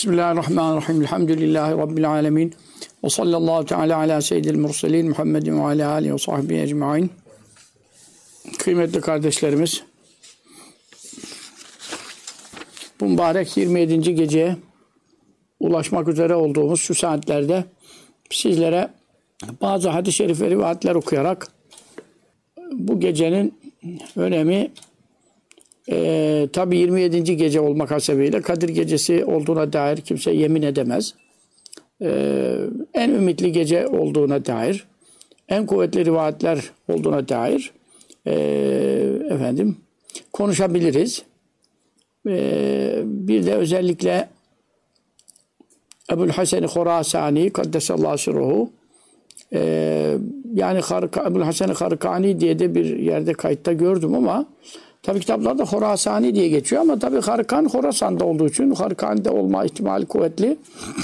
Bismillahirrahmanirrahim. Elhamdülillahi Rabbil alemin. Ve sallallahu teala ala seyyidil murselin Muhammedin ve ala alihi ve sahbihi ecmain. Kıymetli kardeşlerimiz, bu mübarek 27. geceye ulaşmak üzere olduğumuz şu saatlerde sizlere bazı hadis-i şerif ve rivayetler okuyarak bu gecenin önemi tabi 27. gece olmak hasebiyle Kadir Gecesi olduğuna dair kimse yemin edemez. En ümitli gece olduğuna dair, en kuvvetli rivayetler olduğuna dair konuşabiliriz. Bir de özellikle Ebu'l-Hasen Khorasani Kaddesallahu sirruhu yani Ebu'l-Hasen Harkani diye de bir yerde kayıtta gördüm ama tabi kitaplarda Khorasani diye geçiyor ama tabi Harkan Khorasan'da olduğu için Harkani'de olma ihtimali kuvvetli.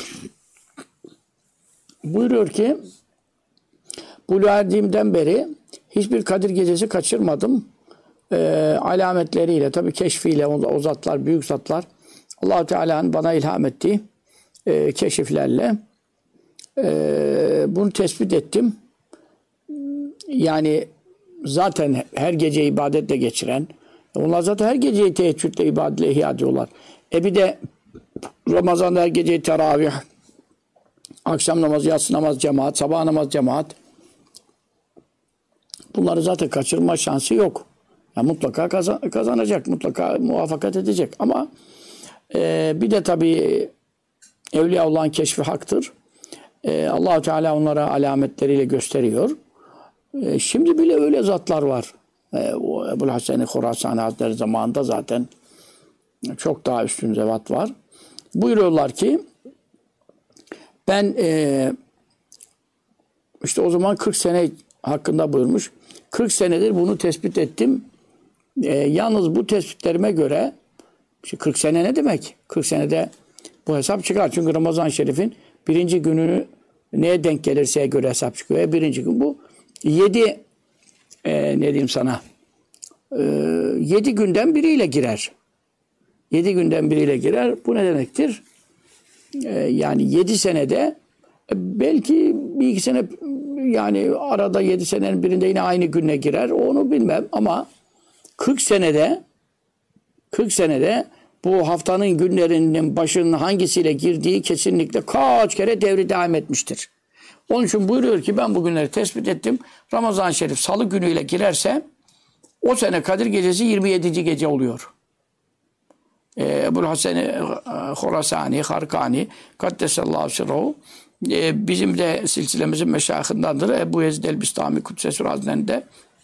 Buyuruyor ki buluğa erdiğimden beri hiçbir Kadir Gecesi kaçırmadım. Alametleriyle, tabi keşfiyle, o zatlar, büyük zatlar, Allah-u Teala'nın bana ilham ettiği keşiflerle bunu tespit ettim. Yani zaten her gece ibadetle geçiren, onlar zaten her geceyi teheccüdle, ibadetle ihya ediyorlar. Bir de Ramazan'da her geceyi teravih, akşam namazı, yatsı namaz cemaat, sabah namaz cemaat. Bunları zaten kaçırma şansı yok. Yani mutlaka kazanacak, mutlaka muvaffakat edecek. Ama bir de tabii evliya olan keşfi haktır. Allah-u Teala onlara alametleriyle gösteriyor. Şimdi bile öyle zatlar var. Ebu'l-Hasen Khorasani Hazretleri zamanında zaten çok daha üstün zevat var. Buyuruyorlar ki ben işte o zaman 40 sene hakkında buyurmuş. 40 senedir bunu tespit ettim. Yalnız bu tespitlerime göre 40 sene ne demek? 40 senede bu hesap çıkar. Çünkü Ramazan-ı Şerif'in birinci gününü neye denk gelirse göre hesap çıkıyor. Birinci gün bu 7 ne diyeyim sana 7 günden biriyle girer. 7 günden biriyle girer. Bu ne demektir? Yani 7 senede belki bir iki sene yani arada 7 senenin birinde yine aynı güne girer. Onu bilmem ama 40 senede bu haftanın günlerinin başının hangisiyle girdiği kesinlikle kaç kere devri devam etmiştir. Onun için buyuruyor ki ben bu günleri tespit ettim. Ramazan-ı Şerif salı günüyle girerse o sene Kadir Gecesi 27. gece oluyor. Ebu'l-Hasen Khorasani, Harkani, Kaddesallahu sirruhu bizim de silsilemizin meşayihındandır. Ebu Yezid el-Bistami Kudsesi Hazretleri'nde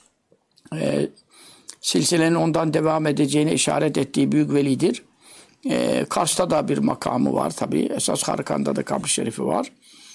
silsilenin ondan devam edeceğine işaret ettiği büyük velidir. Kars'ta da bir makamı var tabi. Esas Harkan'da da kabr-i şerifi var.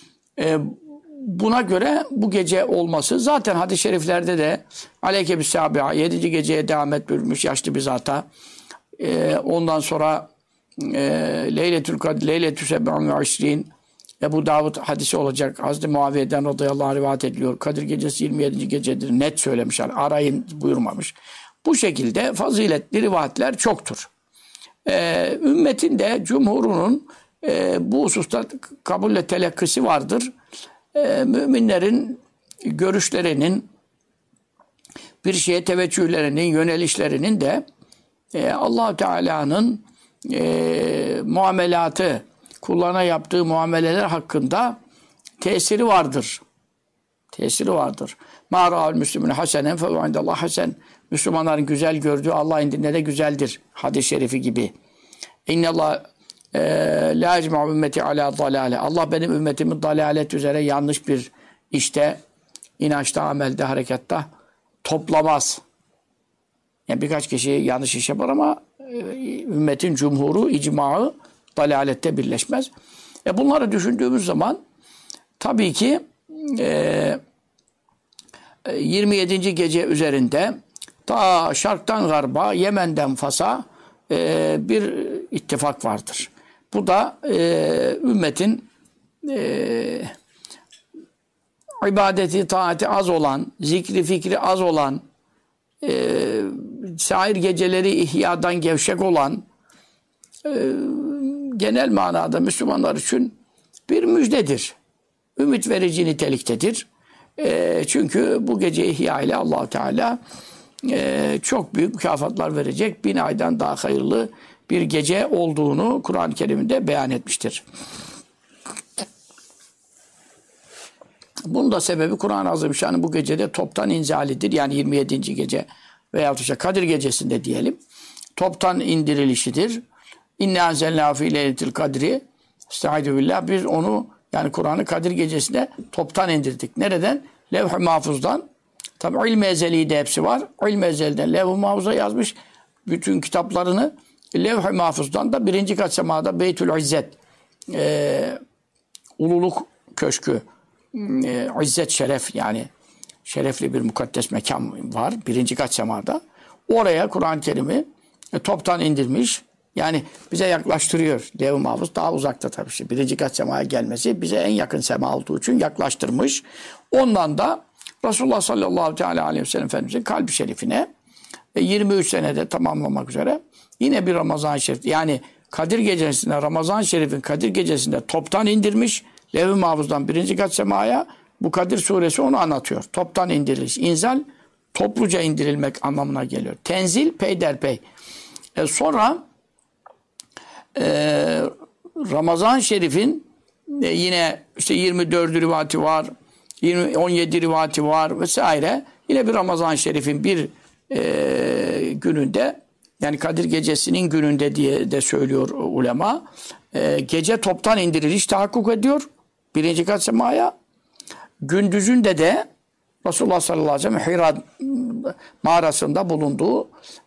Buna göre bu gece olması zaten hadis-i şeriflerde de aleyke bis-sabiha 7. geceye devam et buyurmuş yaşlı bir zata. Ondan sonra Leyletül Kadir, Leyletü Seb'an ve İşrin Ebu Davud hadisi olacak. Hazreti Muaviye'den radıyallahu anh rivayet ediliyor. Kadir Gecesi 27. gecedir. Net söylemişler. Arayın buyurmamış. Bu şekilde faziletli rivayetler çoktur. Ümmetin de cumhurunun bu hususta kabulle telakkisi vardır. Müminlerin görüşlerinin, bir şeye teveccühlerinin, yönelişlerinin de Allah-u Teala'nın muamelatı, kullarına yaptığı muameleler hakkında tesiri vardır. Tesiri vardır. Mâ râ'al müslümüne hasenen fe indallah hasen. Müslümanların güzel gördüğü Allah indinde de güzeldir. Hadis-i şerifi gibi. İnnallah la ecma'u ümmeti ala dalale. Allah benim ümmetimin dalalet üzere yanlış bir işte, inançta, amelde, harekatta toplamaz. Yani birkaç kişi yanlış iş yapar ama ümmetin cumhuru, icmağı dalalette birleşmez. Bunları düşündüğümüz zaman tabii ki 27. gece üzerinde ta şarktan garba, Yemen'den Fas'a bir ittifak vardır. Bu da ümmetin ibadeti, taati az olan, zikri, fikri az olan, sair geceleri ihyadan gevşek olan, genel manada Müslümanlar için bir müjdedir. Ümit verici niteliktedir. Çünkü bu gece ihya ile Allah-u Teala çok büyük mükafatlar verecek, 1000 aydan daha hayırlı bir gece olduğunu Kur'an-ı Kerim'de beyan etmiştir. Bunun da sebebi Kur'an-ı Azimüşşan'ın bu gecede toptan inzalidir. Yani 27. gece veyahut işte Kadir gecesinde diyelim. Toptan indirilişidir. İnne anzelnâ fî leyletil kadri. Estaizu billah. Biz onu yani Kur'an'ı Kadir gecesinde toptan indirdik. Nereden? Levh-i Mahfuz'dan. Tabi ilm-i ezeli'de hepsi var. İlm-i ezeliden Levh-i Mahfuz'a yazmış bütün kitaplarını. Levh-i Mahfuz'dan da birinci kat semada Beytül İzzet ululuk köşkü İzzet şeref yani şerefli bir mukaddes mekan var. Birinci kat semada. Oraya Kur'an-ı Kerim'i toptan indirmiş. Yani bize yaklaştırıyor. Levh-i Mahfuz daha uzakta tabii. İşte birinci kat semaya gelmesi bize en yakın sema olduğu için yaklaştırmış. Ondan da Resulullah sallallahu aleyhi ve sellem Efendimizin kalbi şerifine 23 senede tamamlamak üzere yine bir Ramazan-ı Şerif yani Kadir gecesinde Ramazan-ı Şerif'in Kadir gecesinde toptan indirmiş. Levh-i Mahfuz'dan birinci kat semaya bu Kadir suresi onu anlatıyor. Toptan indiriliş. İnzal topluca indirilmek anlamına geliyor. Tenzil peyderpey. Sonra Ramazan-ı Şerif'in yine işte 24 rivati var. 17 rivati var vesaire. Yine bir Ramazan-ı Şerif'in bir gününde yani Kadir gecesinin gününde diye de söylüyor ulema. Gece toptan indiriliş tahakkuk ediyor. Birinci kat semaya. Gündüzünde de Resulullah sallallahu aleyhi ve sellem Hira mağarasında bulunduğu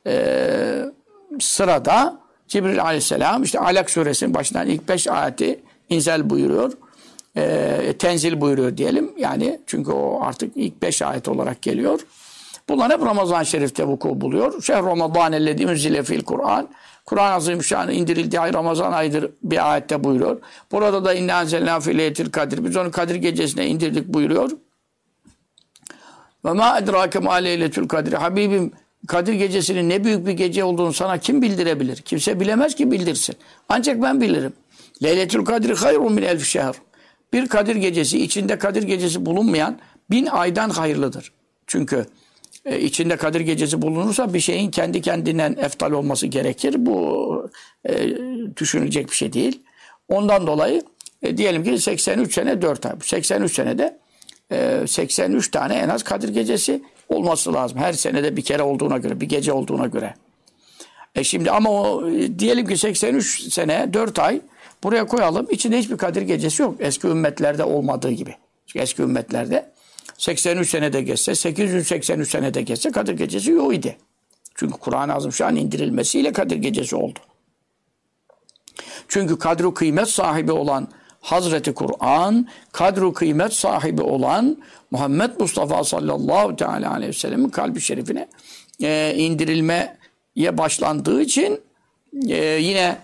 sırada Cibril aleyhisselam işte Alak suresinin başından ilk 5 ayeti inzal buyuruyor. Tenzil buyuruyor diyelim. Yani çünkü o artık ilk 5 ayet olarak geliyor. Bunlar hep Ramazan-ı Şerif'te vuku buluyor. Şehr Ramazan ellezî unzile fîl Kur'an. Kur'an Azimüşşan'ın indirildiği ay Ramazan ayıdır bir ayette buyuruyor. Burada da inne anzelnâ fî leyletil kadir. Biz onu Kadir gecesine indirdik buyuruyor. Ve mâ edrâke mâ leyletül kadir. Habibim Kadir gecesinin ne büyük bir gece olduğunu sana kim bildirebilir? Kimse bilemez ki bildirsin. Ancak ben bilirim. Leyletül kadri hayrun min elf şehr. Bir Kadir gecesi, içinde Kadir gecesi bulunmayan 1000 aydan hayırlıdır. Çünkü içinde Kadir gecesi bulunursa bir şeyin kendi kendinden eftal olması gerekir. Bu düşünülecek bir şey değil. Ondan dolayı diyelim ki 83 sene 4 ay. 83 senede 83 tane en az Kadir gecesi olması lazım. Her senede bir kere olduğuna göre, bir gece olduğuna göre. Şimdi ama o diyelim ki 83 sene 4 ay buraya koyalım. İçinde hiçbir Kadir gecesi yok. Eski ümmetlerde olmadığı gibi. Çünkü eski ümmetlerde 83 senede geçse, 883 senede geçse Kadir gecesi yok idi. Çünkü Kur'an-ı Azimüşşan indirilmesiyle Kadir gecesi oldu. Çünkü kadru kıymet sahibi olan Hazreti Kur'an, kadru kıymet sahibi olan Muhammed Mustafa sallallahu teala aleyhi ve sellem'in kalbi şerifine indirilmeye başlandığı için yine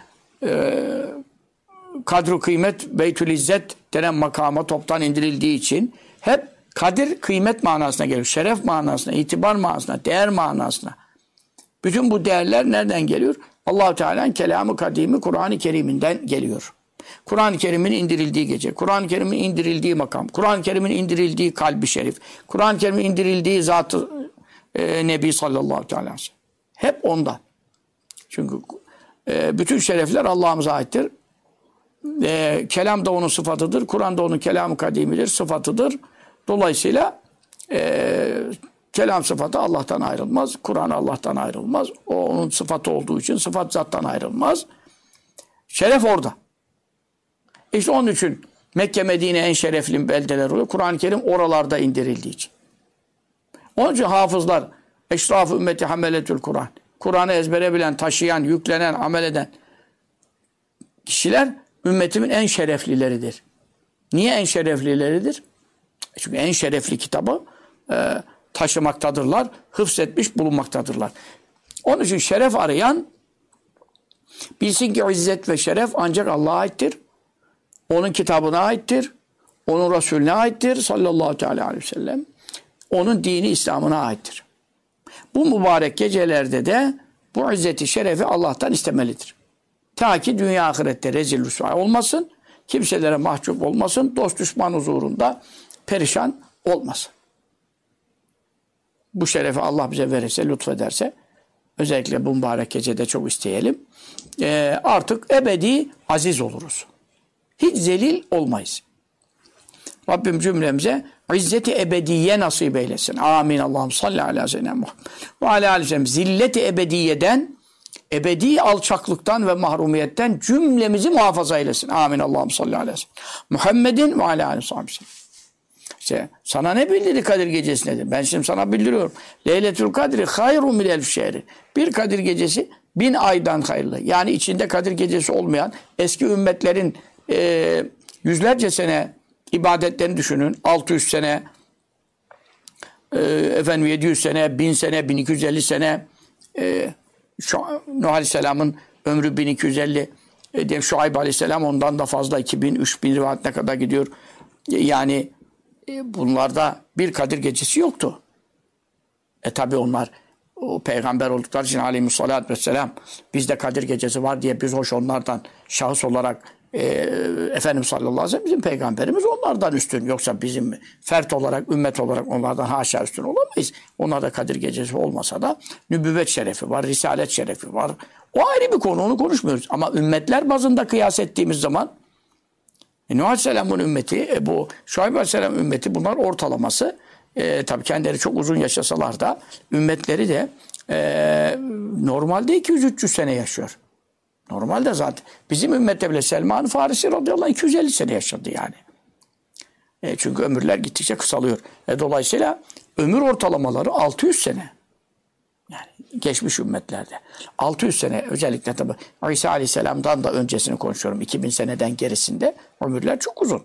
kadru kıymet Beytül İzzet denen makama toptan indirildiği için hep kadir kıymet manasına geliyor. Şeref manasına, itibar manasına, değer manasına. Bütün bu değerler nereden geliyor? Allah-u Teala'nın kelamı kadimi Kur'an-ı Kerim'inden geliyor. Kur'an-ı Kerim'in indirildiği gece, Kur'an-ı Kerim'in indirildiği makam, Kur'an-ı Kerim'in indirildiği kalbi şerif, Kur'an-ı Kerim'in indirildiği zat-ı Nebi sallallahu aleyhi ve sellem. Hep ondan. Çünkü bütün şerefler Allah'ımıza aittir. Kelam da onun sıfatıdır. Kur'an da onun kelam-ı kadimidir, sıfatıdır. Dolayısıyla kelam sıfatı Allah'tan ayrılmaz. Kur'an Allah'tan ayrılmaz. O onun sıfatı olduğu için sıfat zattan ayrılmaz. Şeref orada. İşte onun için Mekke, Medine en şerefli beldeler oluyor. Kur'an-ı Kerim oralarda indirildiği için. Onun için hafızlar, eşraf-ı ümmeti hameletül Kur'an. Kur'an'ı ezbere bilen, taşıyan, yüklenen, amel eden kişiler ümmetimin en şereflileridir. Niye en şereflileridir? Çünkü en şerefli kitabı taşımaktadırlar, hıfzetmiş bulunmaktadırlar. Onun için şeref arayan bilsin ki izzet ve şeref ancak Allah'a aittir. Onun kitabına aittir. Onun Resulüne aittir sallallahu aleyhi ve sellem. Onun dini İslam'ına aittir. Bu mübarek gecelerde de bu izzeti şerefi Allah'tan istemelidir. Ta ki dünya ahirette rezil rüsva olmasın. Kimselere mahcup olmasın. Dost düşman huzurunda perişan olmasın. Bu şerefi Allah bize verirse, lütfederse, özellikle bu mübarek gecede çok isteyelim. Artık ebedi aziz oluruz. Hiç zelil olmayız. Rabbim cümlemize izzeti ebediye nasip eylesin. Amin. Allah'ım salli ala seyyidina Muhammed ve ala aleyhi ve sellem. Zilleti ebediyeden, ebedi alçaklıktan ve mahrumiyetten cümlemizi muhafaza eylesin. Amin. Allah'ım salli ala seyyidina Muhammedin ve ala aleyhi ve sellem. İşte sana ne bildirdi Kadir Gecesi nedir? Ben şimdi sana bildiriyorum. Leyletül Kadri hayrun min elf şehri. Bir Kadir Gecesi 1000 aydan hayırlı. Yani içinde Kadir Gecesi olmayan eski ümmetlerin yüzlerce sene ibadetlerini düşünün. 600 sene, 700 sene, 1000 sene, 1250 sene. Nuh Aleyhisselam'ın ömrü 1250. Şuayb Aleyhisselam ondan da fazla 2000, 3000 rivayetine kadar gidiyor. Yani bunlarda bir Kadir Gecesi yoktu. Tabi onlar o peygamber oldukları için aleyhissalatü vesselam bizde Kadir Gecesi var diye biz hoş onlardan şahıs olarak Efendimiz sallallahu aleyhi ve sellem bizim peygamberimiz onlardan üstün. Yoksa bizim fert olarak, ümmet olarak onlardan haşa üstün olamayız. Onlarda Kadir Gecesi olmasa da nübüvvet şerefi var, risalet şerefi var. O ayrı bir konu, onu konuşmuyoruz. Ama ümmetler bazında kıyas ettiğimiz zaman Nuh Aleyhisselam'ın ümmeti, bu Şuayb Aleyhisselam ümmeti, bunlar ortalaması. Tabii kendileri çok uzun yaşasalar da ümmetleri de normalde 200-300 sene yaşıyor. Normalde zaten. Bizim ümmette bile Selman-ı Farisi radıyallahu anh 250 sene yaşadı yani. Çünkü ömürler gittikçe kısalıyor. Dolayısıyla ömür ortalamaları 600 sene. Yani geçmiş ümmetlerde. 600 sene özellikle tabii İsa Aleyhisselam'dan da öncesini konuşuyorum. 2000 seneden gerisinde ömürler çok uzun.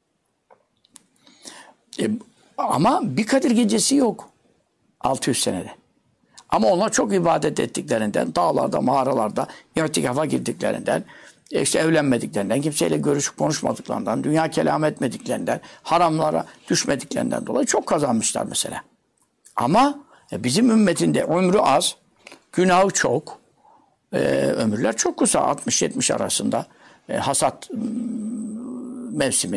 Ama bir Kadir Gecesi yok. 600 senede. Ama onlar çok ibadet ettiklerinden, dağlarda, mağaralarda, irtikafa girdiklerinden, işte evlenmediklerinden, kimseyle görüşüp konuşmadıklarından, dünya kelam etmediklerinden, haramlara düşmediklerinden dolayı çok kazanmışlar mesela. Ama bizim ümmetinde ömrü az, günahı çok, ömürler çok kısa, 60-70 arasında hasat mevsimi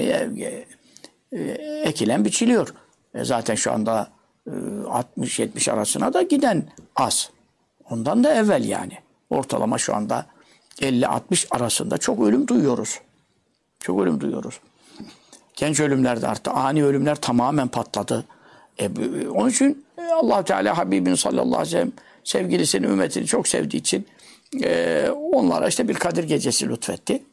ekilen biçiliyor. Zaten şu anda 60-70 arasına da giden az. Ondan da evvel yani. Ortalama şu anda 50-60 arasında çok ölüm duyuyoruz. Çok ölüm duyuyoruz. Genç ölümler de arttı. Ani ölümler tamamen patladı. Onun için Allah Teala Habibin sallallahu aleyhi ve sellem sevgilisini, ümmetini çok sevdiği için onlara işte bir Kadir Gecesi lütfetti.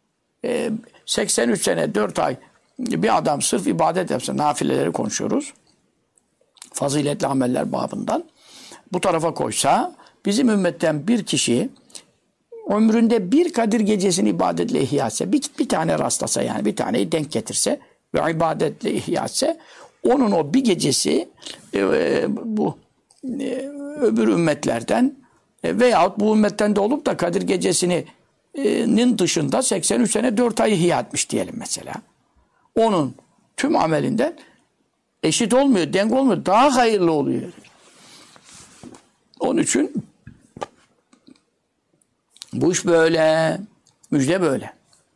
83 sene 4 ay bir adam sırf ibadet yapsa, nafileleri konuşuyoruz. Faziletli ameller babından bu tarafa koysa, bizim ümmetten bir kişi ömründe bir Kadir Gecesi'ni ibadetle ihya etse, bir tane rastlasa, yani bir taneyi denk getirse ve ibadetle ihya etse, onun o bir gecesi bu öbür ümmetlerden veyahut bu ümmetten de olup da Kadir Gecesi'nin dışında 83 sene 4 ay ihya etmiş diyelim mesela. Onun tüm amelinden eşit olmuyor, denk olmuyor. Daha hayırlı oluyor. Onun için bu iş böyle. Müjde böyle.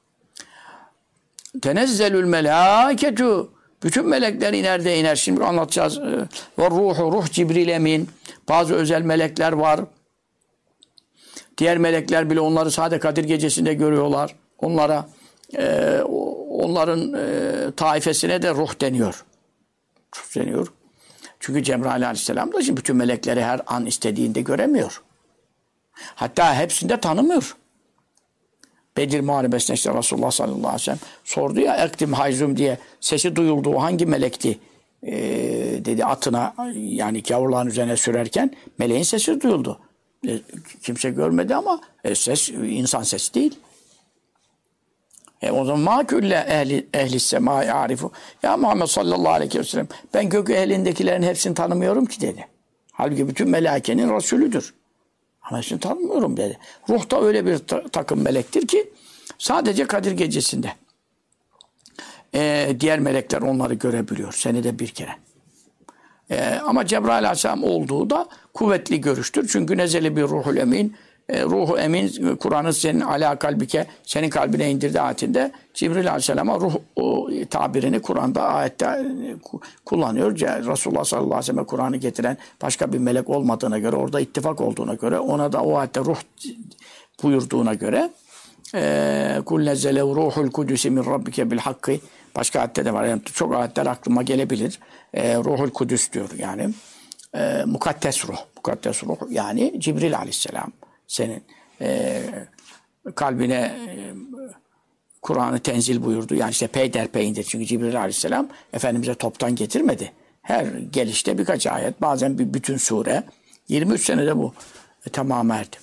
Tenezzelül melâketu. Bütün melekler iner de iner. Şimdi anlatacağız. Ve ruh Cibril Emin. Bazı özel melekler var. Diğer melekler bile onları sadece Kadir Gecesi'nde görüyorlar. Onlara onların taifesine de ruh deniyor. Deniyor. Çünkü Cebrail Aleyhisselam da şimdi bütün melekleri her an istediğinde göremiyor. Hatta hepsini de tanımıyor. Bedir Muharebesi'nde işte Resulullah sallallahu aleyhi ve sellem sordu ya, Ektim Hayzum diye sesi duyulduğu hangi melekti dedi atına, yani gavurların üzerine sürerken meleğin sesi duyuldu. Kimse görmedi ama ses insan sesi değil. O zaman ma külle ehli semâi arifu. Ya Muhammed sallallahu aleyhi ve sellem, ben gök ehlindekilerin hepsini tanımıyorum ki dedi. Halbuki bütün melaikenin Resulüdür. Ama hepsini tanımıyorum dedi. Ruh da öyle bir takım melektir ki sadece Kadir Gecesi'nde. Diğer melekler onları görebiliyor. Senede bir kere. Ama Cebrail Aleyhisselam olduğu da kuvvetli görüştür. Çünkü nezeli bir ruhul emin. ruhu emin Kur'an'ı senin ala kalbike senin kalbine indirdiği ayetinde Cibril Aleyhisselam'a ruh tabirini Kur'an'da ayette kullanıyor. Resulullah sallallahu aleyhi ve sellem Kur'an'ı getiren başka bir melek olmadığına göre orada ittifak olduğuna göre ona da o ayette ruh buyurduğuna göre kul nezzelehu ruhul kudüs min rabbike bil hakkı başka ayette de var. Yani çok ayetler aklıma gelebilir. Ruhul kudüs diyor yani. Mukaddes ruh. Mukaddes ruh yani Cibril Aleyhisselam senin kalbine Kur'an'ı tenzil buyurdu. Yani işte peyderpey indir. Çünkü Cibril Aleyhisselam Efendimiz'e toptan getirmedi. Her gelişte birkaç ayet, bazen bir bütün sure. 23 senede bu tamam erdi.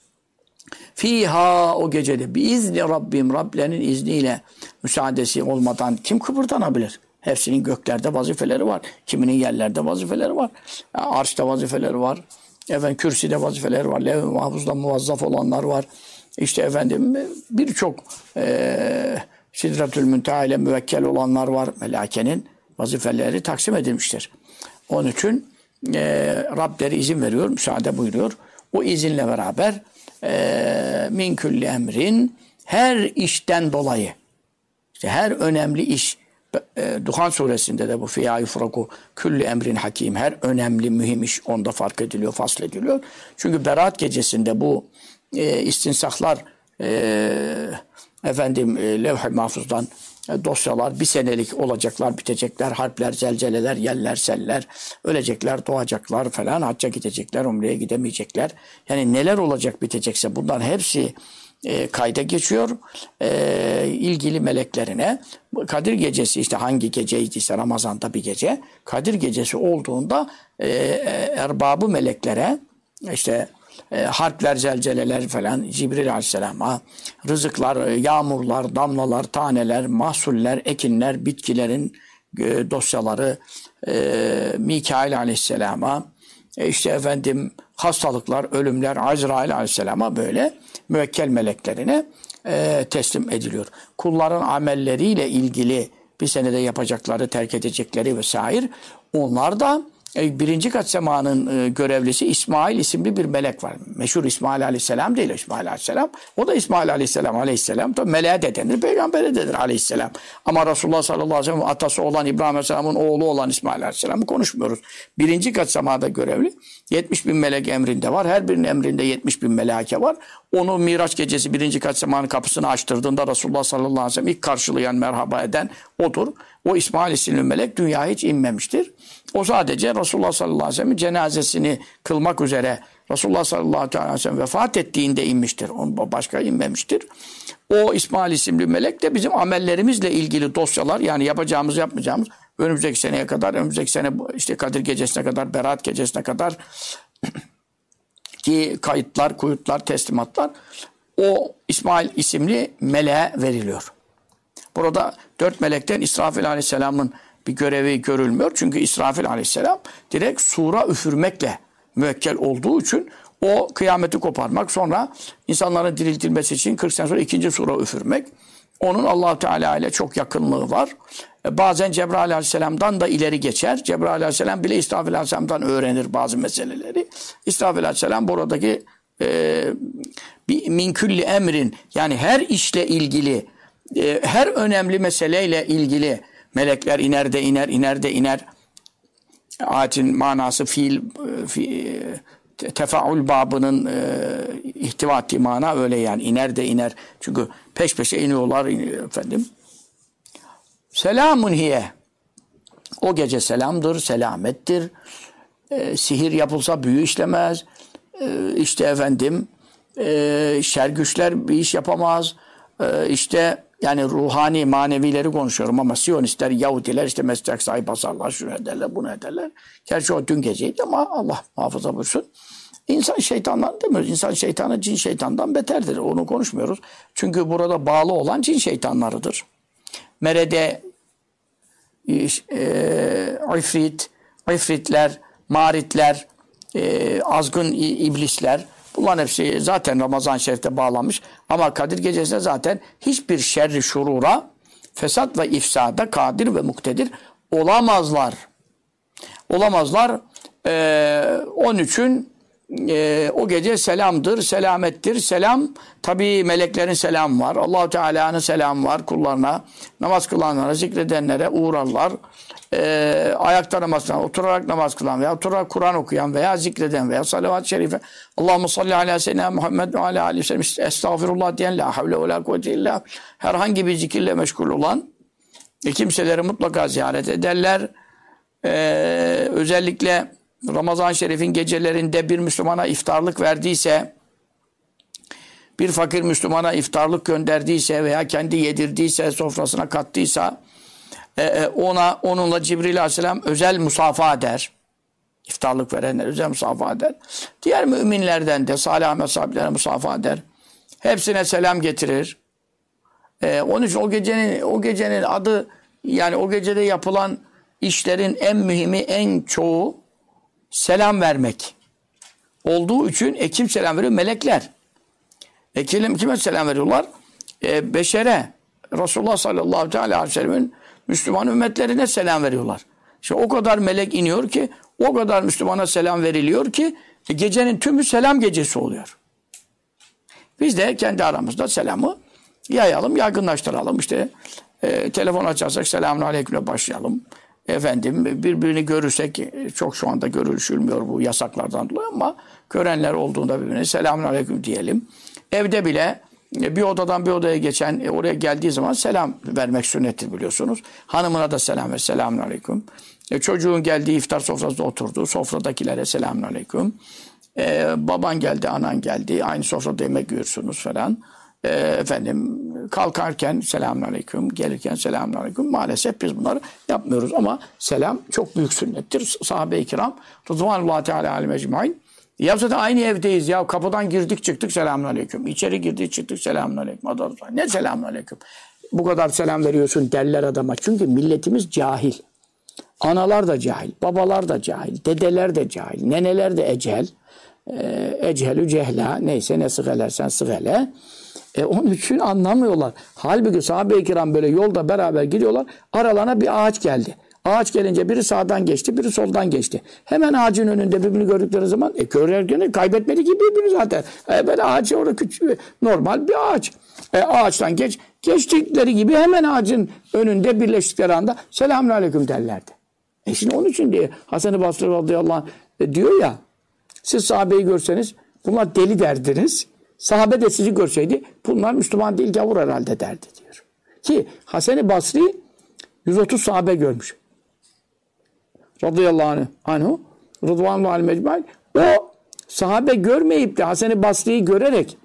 Fiha o gecede biizni Rabbim Rablerinin izniyle müsaadesi olmadan kim kıpırdanabilir? Hepsinin göklerde vazifeleri var. Kiminin yerlerde vazifeleri var. Arşta vazifeleri var. Efendim kürsüde vazifeleri var. Levh-i mahfuzda muvazzaf olanlar var. İşte efendim birçok Sidretül Münteha ile müvekkel olanlar var. Melakenin vazifeleri taksim edilmiştir. Onun için Rableri izin veriyor, müsaade buyuruyor. O izinle beraber min külli emrin her işten dolayı işte her önemli iş Duhan suresinde de bu fiyâ yufraku külli emrin hakim her önemli mühim iş onda fark ediliyor, faslediliyor. Çünkü Berat gecesinde bu istinsaklar levh-i mahfuzdan dosyalar bir senelik olacaklar, bitecekler, harpler, zelzeleler, yeller, seller, ölecekler, doğacaklar falan, hacca gidecekler, umreye gidemeyecekler. Yani neler olacak bitecekse bunların hepsi kayda geçiyor ilgili meleklerine. Kadir gecesi işte hangi geceydiyse Ramazan'da bir gece, Kadir gecesi olduğunda erbabı meleklere işte harpler, zelzeleler falan Cibril Aleyhisselam'a rızıklar, yağmurlar, damlalar, taneler, mahsuller, ekinler, bitkilerin dosyaları Mikail Aleyhisselam'a işte efendim hastalıklar, ölümler Azrail Aleyhisselam'a böyle müvekkel meleklerine teslim ediliyor. Kulların amelleriyle ilgili bir senede yapacakları, terk edecekleri vesaire onlar da birinci kat semanın görevlisi İsmail isimli bir melek var. Meşhur İsmail Aleyhisselam değil İsmail Aleyhisselam. O da İsmail Aleyhisselam. Tabi meleğe de denir, peygambere de denir Aleyhisselam. Ama Resulullah sallallahu aleyhi ve sellem atası olan İbrahim Aleyhisselam'ın oğlu olan İsmail Aleyhisselam'ı konuşmuyoruz. Birinci kat semada görevli. 70 bin melek emrinde var. Her birinin emrinde 70 bin meleke var. Onu Miraç gecesi birinci kat semanın kapısını açtırdığında Resulullah sallallahu aleyhi ve sellem ilk karşılayan, merhaba eden odur. O İsmail isimli melek dünyaya hiç inmemiştir. O sadece Resulullah sallallahu aleyhi ve sellem'in cenazesini kılmak üzere Resulullah sallallahu aleyhi ve sellem vefat ettiğinde inmiştir. O başka inmemiştir. O İsmail isimli melek de bizim amellerimizle ilgili dosyalar yani yapacağımız yapmayacağımız önümüzdeki seneye kadar, önümüzdeki sene işte Kadir gecesine kadar, Berat gecesine kadar ki kayıtlar, kuyutlar, teslimatlar o İsmail isimli meleğe veriliyor. Burada 4 melekten İsrafil Aleyhisselam'ın bir görevi görülmüyor. Çünkü İsrafil Aleyhisselam direkt sura üfürmekle müvekkel olduğu için o kıyameti koparmak sonra insanların diriltilmesi için 40 sene sonra ikinci sura üfürmek. Onun Allah Teala ile çok yakınlığı var. Bazen Cebrail Aleyhisselam'dan da ileri geçer. Cebrail Aleyhisselam bile İsrafil Aleyhisselam'dan öğrenir bazı meseleleri. İsrafil Aleyhisselam buradaki min külli emrin yani her işle ilgili her önemli meseleyle ilgili melekler iner de iner, iner de iner. Ayetin manası fiil, tefaül babının ihtiva ettiği mana öyle yani. İner de iner. Çünkü peş peşe iniyorlar efendim. Selamun hiye. O gece selamdır, selamettir. Sihir yapılsa büyü işlemez. İşte efendim şer güçler bir iş yapamaz. İşte yani ruhani, manevileri konuşuyorum ama Siyonistler, Yahudiler işte Mescid-i Aksa'yı basarlar, şunu ederler, bunu ederler. Gerçi o dün geceydi ama Allah muhafaza buyursun. İnsan şeytandan demiyoruz. İnsan şeytanı cin şeytandan beterdir. Onu konuşmuyoruz. Çünkü burada bağlı olan cin şeytanlarıdır. Merede ifritler, maritler, azgın iblisler bunların hepsi zaten Ramazan-ı Şerif'te bağlanmış. Ama Kadir Gecesi'nde zaten hiçbir şerri şurura, fesat ve ifsada kadir ve muktedir olamazlar. Olamazlar. Onun için o gece selamdır, selamettir. Selam, tabii meleklerin selamı var. Allah-u Teala'nın selamı var kullarına. Namaz kılanlara, zikredenlere uğrarlar. Ayakta namaz kılan, oturarak namaz kılan veya oturarak Kur'an okuyan veya zikreden veya salavat-ı şerife Allahumme salli ala seyyidina Muhammed ve ala aleyhi ve sellem estağfirullah diyen la havle ve la kuvvete illa herhangi bir zikirle meşgul olan kimseleri mutlaka ziyaret ederler. Özellikle Ramazan-ı Şerif'in gecelerinde bir Müslümana iftarlık verdiyse, bir fakir Müslümana iftarlık gönderdiyse veya kendi yedirdiyse, sofrasına kattıysa onunla Cibril Aleyhisselam özel musafaha eder. İftarlık verenler özel musafaha eder. Diğer müminlerden de salih Ahmet sahabilere musafaha eder. Hepsine selam getirir. Onun için o gecenin adı, yani o gecede yapılan işlerin en mühimi, en çoğu selam vermek olduğu için kim selam veriyor? Melekler. Kime selam veriyorlar? Beşere. Resulullah sallallahu aleyhi ve sellem'in Müslüman ümmetlerine selam veriyorlar. İşte o kadar melek iniyor ki, o kadar Müslümana selam veriliyor ki gecenin tümü selam gecesi oluyor. Biz de kendi aramızda selamı yayalım, yaygınlaştıralım. İşte telefon açarsak selamun aleykümle başlayalım. Efendim birbirini görürsek, çok şu anda görüşülmüyor bu yasaklardan dolayı ama görenler olduğunda birbirine selamun aleyküm diyelim. Evde bile bir odadan bir odaya geçen oraya geldiği zaman selam vermek sünnettir biliyorsunuz. Hanımına da selam ver, selamun aleyküm. Çocuğun geldiği iftar sofrasında oturduğu sofradakilere selamun aleyküm. Baban geldi, anan geldi, aynı sofrada yemek yiyorsunuz falan. Efendim kalkarken selamünaleyküm, gelirken selamünaleyküm. Maalesef biz bunları yapmıyoruz ama selam çok büyük sünnettir. Sahabe-i kiram Rıdvanullahi Teala aleyhim ecmaîn. Ya zaten aynı evdeyiz ya, kapıdan girdik çıktık selamünaleyküm. İçeri girdik çıktık selamünaleyküm. Ne selamünaleyküm? Bu kadar selam veriyorsun derler adama. Çünkü milletimiz cahil. Analar da cahil, babalar da cahil, dedeler de cahil, neneler de ecel. Ecelü cehla, neyse ne sıgelersen sıgele. Onun için anlamıyorlar. Halbuki sahabe-i kiram böyle yolda beraber gidiyorlar. Aralarına bir ağaç geldi. Ağaç gelince biri sağdan geçti, biri soldan geçti. Hemen ağacın önünde birbirini gördükleri zaman görürken kaybetmedi ki birbirini zaten. Böyle ağaç orada küçük, normal bir ağaç. Ağaçtan geçtikleri gibi hemen ağacın önünde birleştikleri anda selamünaleyküm derlerdi. Şimdi onun için diye Hasan-ı Basri radıyallahu anh diyor ya, siz sahabeyi görseniz bunlar deli derdiniz. Sahabe de sizi görseydi bunlar Müslüman değil gavur herhalde derdi diyor. Ki Hasan-ı Basri 130 sahabe görmüş. Radıyallahu anhu. Rıdvanullahi aleyhim ecmaîn. O sahabe görmeyip de Hasan-ı Basri'yi görerek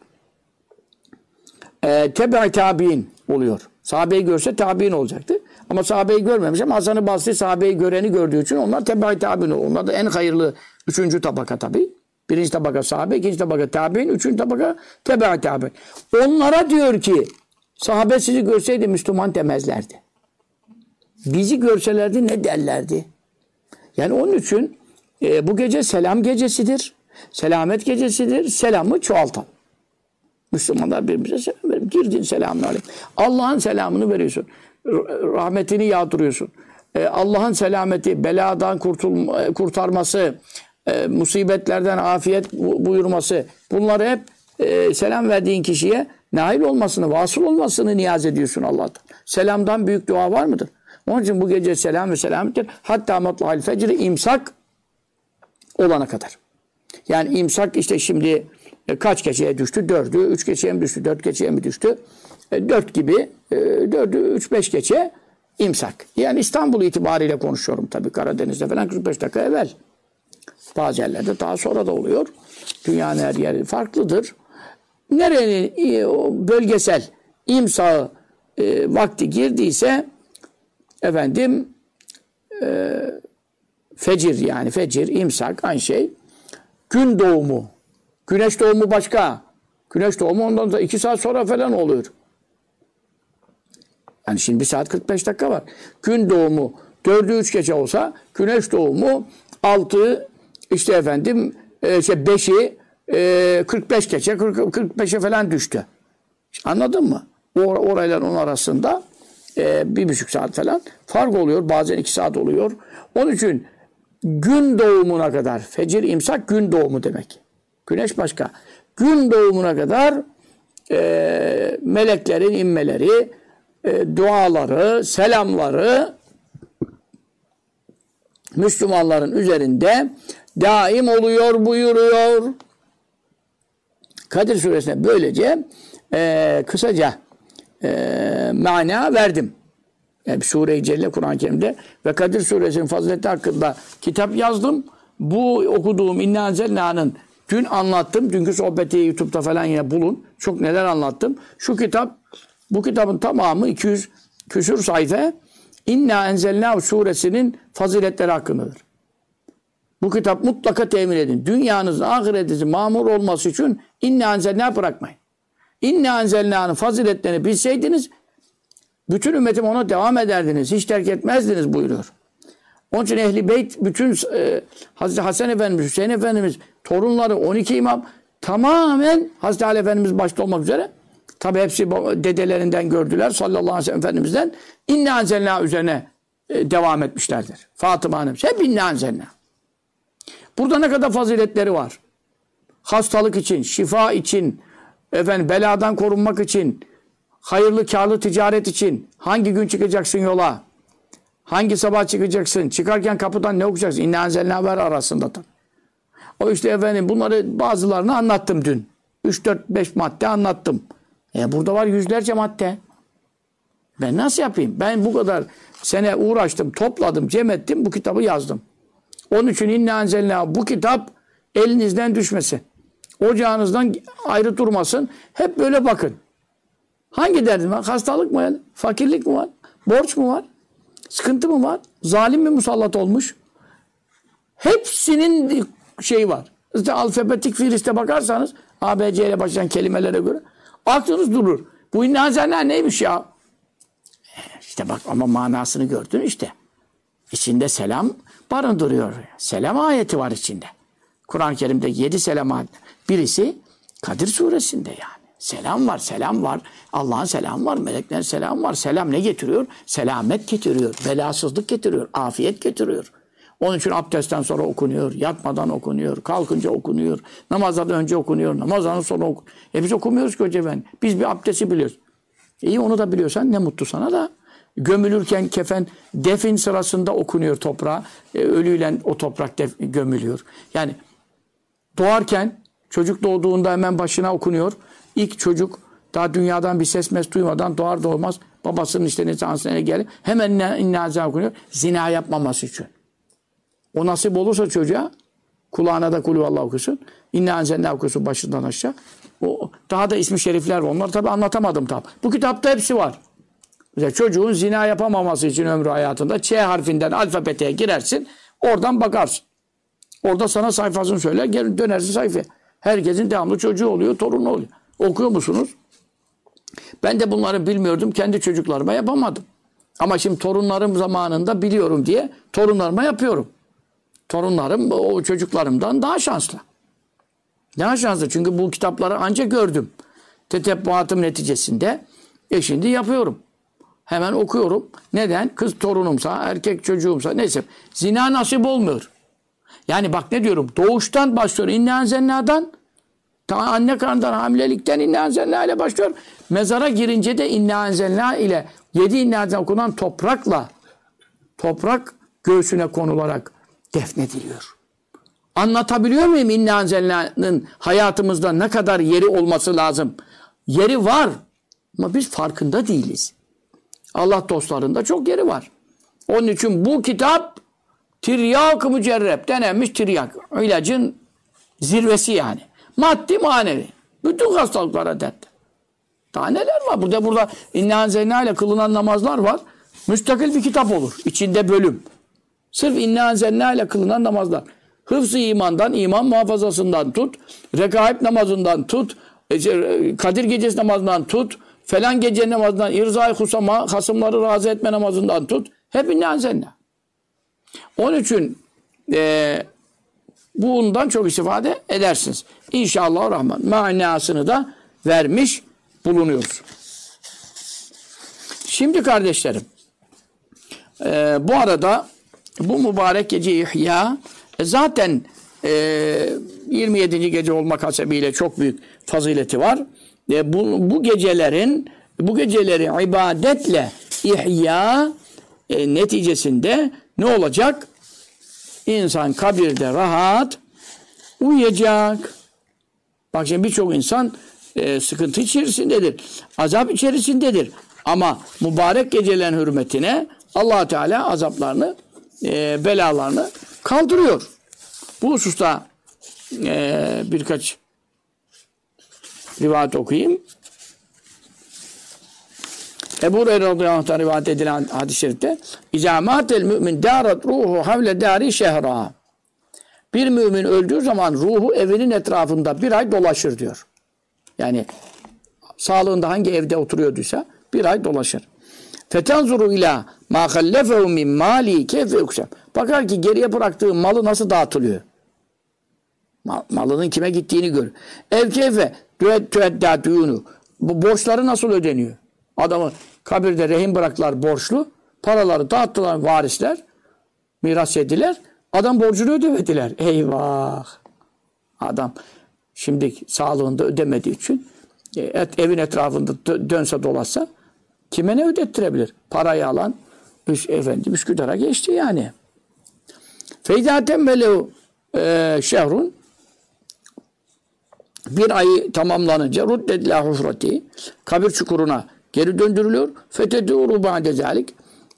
tebe-i tabi'in oluyor. Sahabeyi görse tabi'in olacaktı. Ama sahabeyi görmemiş ama Hasan-ı Basri sahabeyi göreni gördüğü için onlar tebe-i tabi'in oluyor. Onlar da en hayırlı 3. tabaka tabi. 1. tabaka sahabe, 2. tabaka tabi'in, 3. tabaka tebe-i tabi'in. Onlara diyor ki sahabe sizi görseydi Müslüman demezlerdi. Bizi görselerdi ne derlerdi? Yani onun için bu gece selam gecesidir. Selamet gecesidir. Selamı çoğaltalım. Müslümanlar birbirimize selam verir. Girdin selamun aleyküm. Allah'ın selamını veriyorsun. Rahmetini yağdırıyorsun. Allah'ın selameti, beladan kurtarması, musibetlerden afiyet buyurması, bunları hep selam verdiğin kişiye nail olmasını, vasıl olmasını niyaz ediyorsun Allah'tan. Selamdan büyük dua var mıdır? Onun için bu gece selam ve selamettir. Hatta matla'il fecri, imsak olana kadar. Yani imsak işte şimdi kaç geceye düştü? 4'ü. 3 geceye mi düştü? 4 geceye mi düştü? 4 gibi. 4'ü 3-5 gece imsak. Yani İstanbul itibariyle konuşuyorum tabii. Karadeniz'de falan 45 dakika evvel. Bazı yerlerde daha sonra da oluyor. Dünyanın her yeri farklıdır. Nerenin bölgesel imsağı vakti girdiyse efendim fecir, yani fecir, imsak aynı şey. Gün doğumu. Güneş doğumu başka. Güneş doğumu ondan da 2 saat sonra falan oluyor. Yani şimdi 1 saat 45 dakika var. Gün doğumu 4'ü 3 gece olsa güneş doğumu 6 işte efendim 5'i 45 gece 45'e falan düştü. Anladın mı? Orayla onun arasında 1,5 saat falan fark oluyor. Bazen 2 saat oluyor. Onun için gün doğumuna kadar fecir imsak gün doğumu demek. Güneş başka. Gün doğumuna kadar meleklerin inmeleri, duaları, selamları Müslümanların üzerinde daim oluyor buyuruyor. Kadir Suresine böylece kısaca mana verdim. Yani Sure-i Celle Kur'an-ı Kerim'de ve Kadir Suresinin fazileti hakkında kitap yazdım. Bu okuduğum İnna Enzelnâ'nın dün anlattım. Dünkü sohbeti YouTube'da falan yine bulun. Çok neler anlattım. Bu kitabın tamamı 200 küsur sayfa İnna Enzelnâ suresinin faziletleri hakkındadır. Bu kitap mutlaka temin edin. Dünyanızın, ahiretinizin mamur olması için İnna Enzelnâ bırakmayın. İnna Enzelnâ'nın faziletlerini bilseydiniz bütün ümmetim ona devam ederdiniz. Hiç terk etmezdiniz buyuruyor. Onun için Ehl-i Beyt bütün Hazreti Hasan Efendimiz, Hüseyin Efendimiz, torunları 12 imam tamamen Hazreti Ali Efendimiz başta olmak üzere tabi hepsi dedelerinden gördüler sallallahu aleyhi ve sellem Efendimiz'den İnna Enzelnâ üzerine devam etmişlerdir. Fatıma Hanım hep İnna Enzelnâ. Burada ne kadar faziletleri var. Hastalık için, şifa için, beladan korunmak için, hayırlı kârlı ticaret için, hangi gün çıkacaksın yola, hangi sabah çıkacaksın, çıkarken kapıdan ne okuyacaksın? İnna Enzelnâ var arasında tabii. O işte bunları bazılarını anlattım dün. 3-4-5 madde anlattım. Burada var yüzlerce madde. Ben nasıl yapayım? Ben bu kadar sene uğraştım, topladım, cem ettim, bu kitabı yazdım. Onun için İnna Enzelnâ bu kitap elinizden düşmesin. Ocağınızdan ayrı durmasın. Hep böyle bakın. Hangi derdin var? Hastalık mı var? Fakirlik mi var? Borç mu var? Sıkıntı mı var? Zalim mi musallat olmuş? Hepsinin şeyi var. İşte alfabetik filiste bakarsanız A, B, C ile başlayan kelimelere göre aklınız durur. Bu İnna Enzelnâ neymiş ya? İşte bak ama manasını gördün işte. İçinde selam barındırıyor. Selam ayeti var içinde. Kur'an-ı Kerim'de 7 selam ayeti. Birisi Kadir Suresinde yani. Selam var, selam var. Allah'ın selamı var, meleklerin selamı var. Selam ne getiriyor? Selamet getiriyor, belasızlık getiriyor, afiyet getiriyor. Onun için abdestten sonra okunuyor, yatmadan okunuyor, kalkınca okunuyor, namazdan önce okunuyor, namazdan sonra okunuyor. Biz okumuyoruz ki hoca efendi. Biz bir abdesti biliyoruz. İyi onu da biliyorsan ne mutlu sana da. Gömülürken kefen, defin sırasında okunuyor toprağa. Ölüyle o toprak gömülüyor. Yani doğarken, çocuk doğduğunda hemen başına okunuyor. İlk çocuk daha dünyadan bir ses mes duymadan doğar doğmaz babasının işte nisansına gelir. Hemen İnna Enzelnâ okunuyor. Zina yapmaması için. O nasip olursa çocuğa kulağına da kulüvallah okusun. İnna Enzelnâ okusun başından aşağı. O, daha da ismi şerifler var. Onları tabi anlatamadım tabi. Bu kitapta hepsi var. Mesela çocuğun zina yapamaması için ömrü hayatında Ç harfinden alfabeteye girersin. Oradan bakarsın. Orada sana sayfasını söyler. Gel dönersin sayfaya. Herkesin devamlı çocuğu oluyor, torunu oluyor. Okuyor musunuz? Ben de bunları bilmiyordum. Kendi çocuklarıma yapamadım. Ama şimdi torunlarım zamanında biliyorum diye torunlarıma yapıyorum. Torunlarım o çocuklarımdan daha şanslı. Daha şanslı. Çünkü bu kitapları ancak gördüm. Tetebbuatım neticesinde şimdi yapıyorum. Hemen okuyorum. Neden? Kız torunumsa, erkek çocuğumsa neyse. Zina nasip olmuyor. Yani bak ne diyorum. Doğuştan başlıyor. İnna Enzelnâ'dan anne karnından hamilelikten İnna Enzelnâ ile başlıyor. Mezara girince de İnna Enzelnâ ile 7 İnna Enzelnâ okunan toprak göğsüne konularak defnediliyor. Anlatabiliyor muyum İnna Enzelnâ'nın hayatımızda ne kadar yeri olması lazım? Yeri var ama biz farkında değiliz. Allah dostlarında çok yeri var. Onun için bu kitap tiryak-ı mücerreb denenmiş tiryak. İlacın zirvesi yani. Maddi manevi. Bütün hastalıklara dert. Daha neler var? Burada İnna Enzelnâ ile kılınan namazlar var. Müstakil bir kitap olur. İçinde bölüm. Sırf İnna Enzelnâ ile kılınan namazlar. Hıfz-ı imandan, iman muhafazasından tut, rekaib namazından tut, Kadir gecesi namazından tut, falan gece namazından, irzai husama, hasımları razı etme namazından tut. Hep İnna Enzelnâ. Onun için bundan çok istifade edersiniz. İnşallah Rahman. Manasını da vermiş bulunuyoruz. Şimdi kardeşlerim, bu arada bu mübarek gece İhya zaten 27. gece olmak hasebiyle çok büyük fazileti var. Bu geceleri ibadetle ihya neticesinde ne olacak? İnsan kabirde rahat uyuyacak. Bak şimdi birçok insan sıkıntı içerisindedir. Azap içerisindedir. Ama mübarek gecelerin hürmetine Allah Teala azaplarını, belalarını kaldırıyor. Bu hususta birkaç rivayet okuyayım. Ebu Hureyre radıyallahu anh'tan rivayet edilen hadis-i şerifte İzâ mâtel mü'min dâret ruhu havle dâri şehra. Bir mümin öldüğü zaman ruhu evinin etrafında bir ay dolaşır diyor. Yani sağlığında hangi evde oturuyorduysa bir ay dolaşır. Fetanzuru ila ma hallefehu min mali keyfe yuksem. Bakar ki geriye bıraktığı malı nasıl dağıtılıyor. Malının kime gittiğini gör. Ev keyfe tüedda düğünü. Bu borçları nasıl ödeniyor? Adamı kabirde rehin bıraktılar borçlu. Paraları dağıttılar varisler. Miras yediler. Adam borcunu ödemediler. Eyvah! Adam şimdi sağlığında ödemediği için evin etrafında dönse dolaşsa kime ne ödettirebilir? Parayı alan Üsküdar'a geçti yani. Feyda temmelehu şehrun bir ayı tamamlanınca ruddedilâ hufrati kabir çukuruna geri döndürülüyor. Fetedûru ba'de zâlik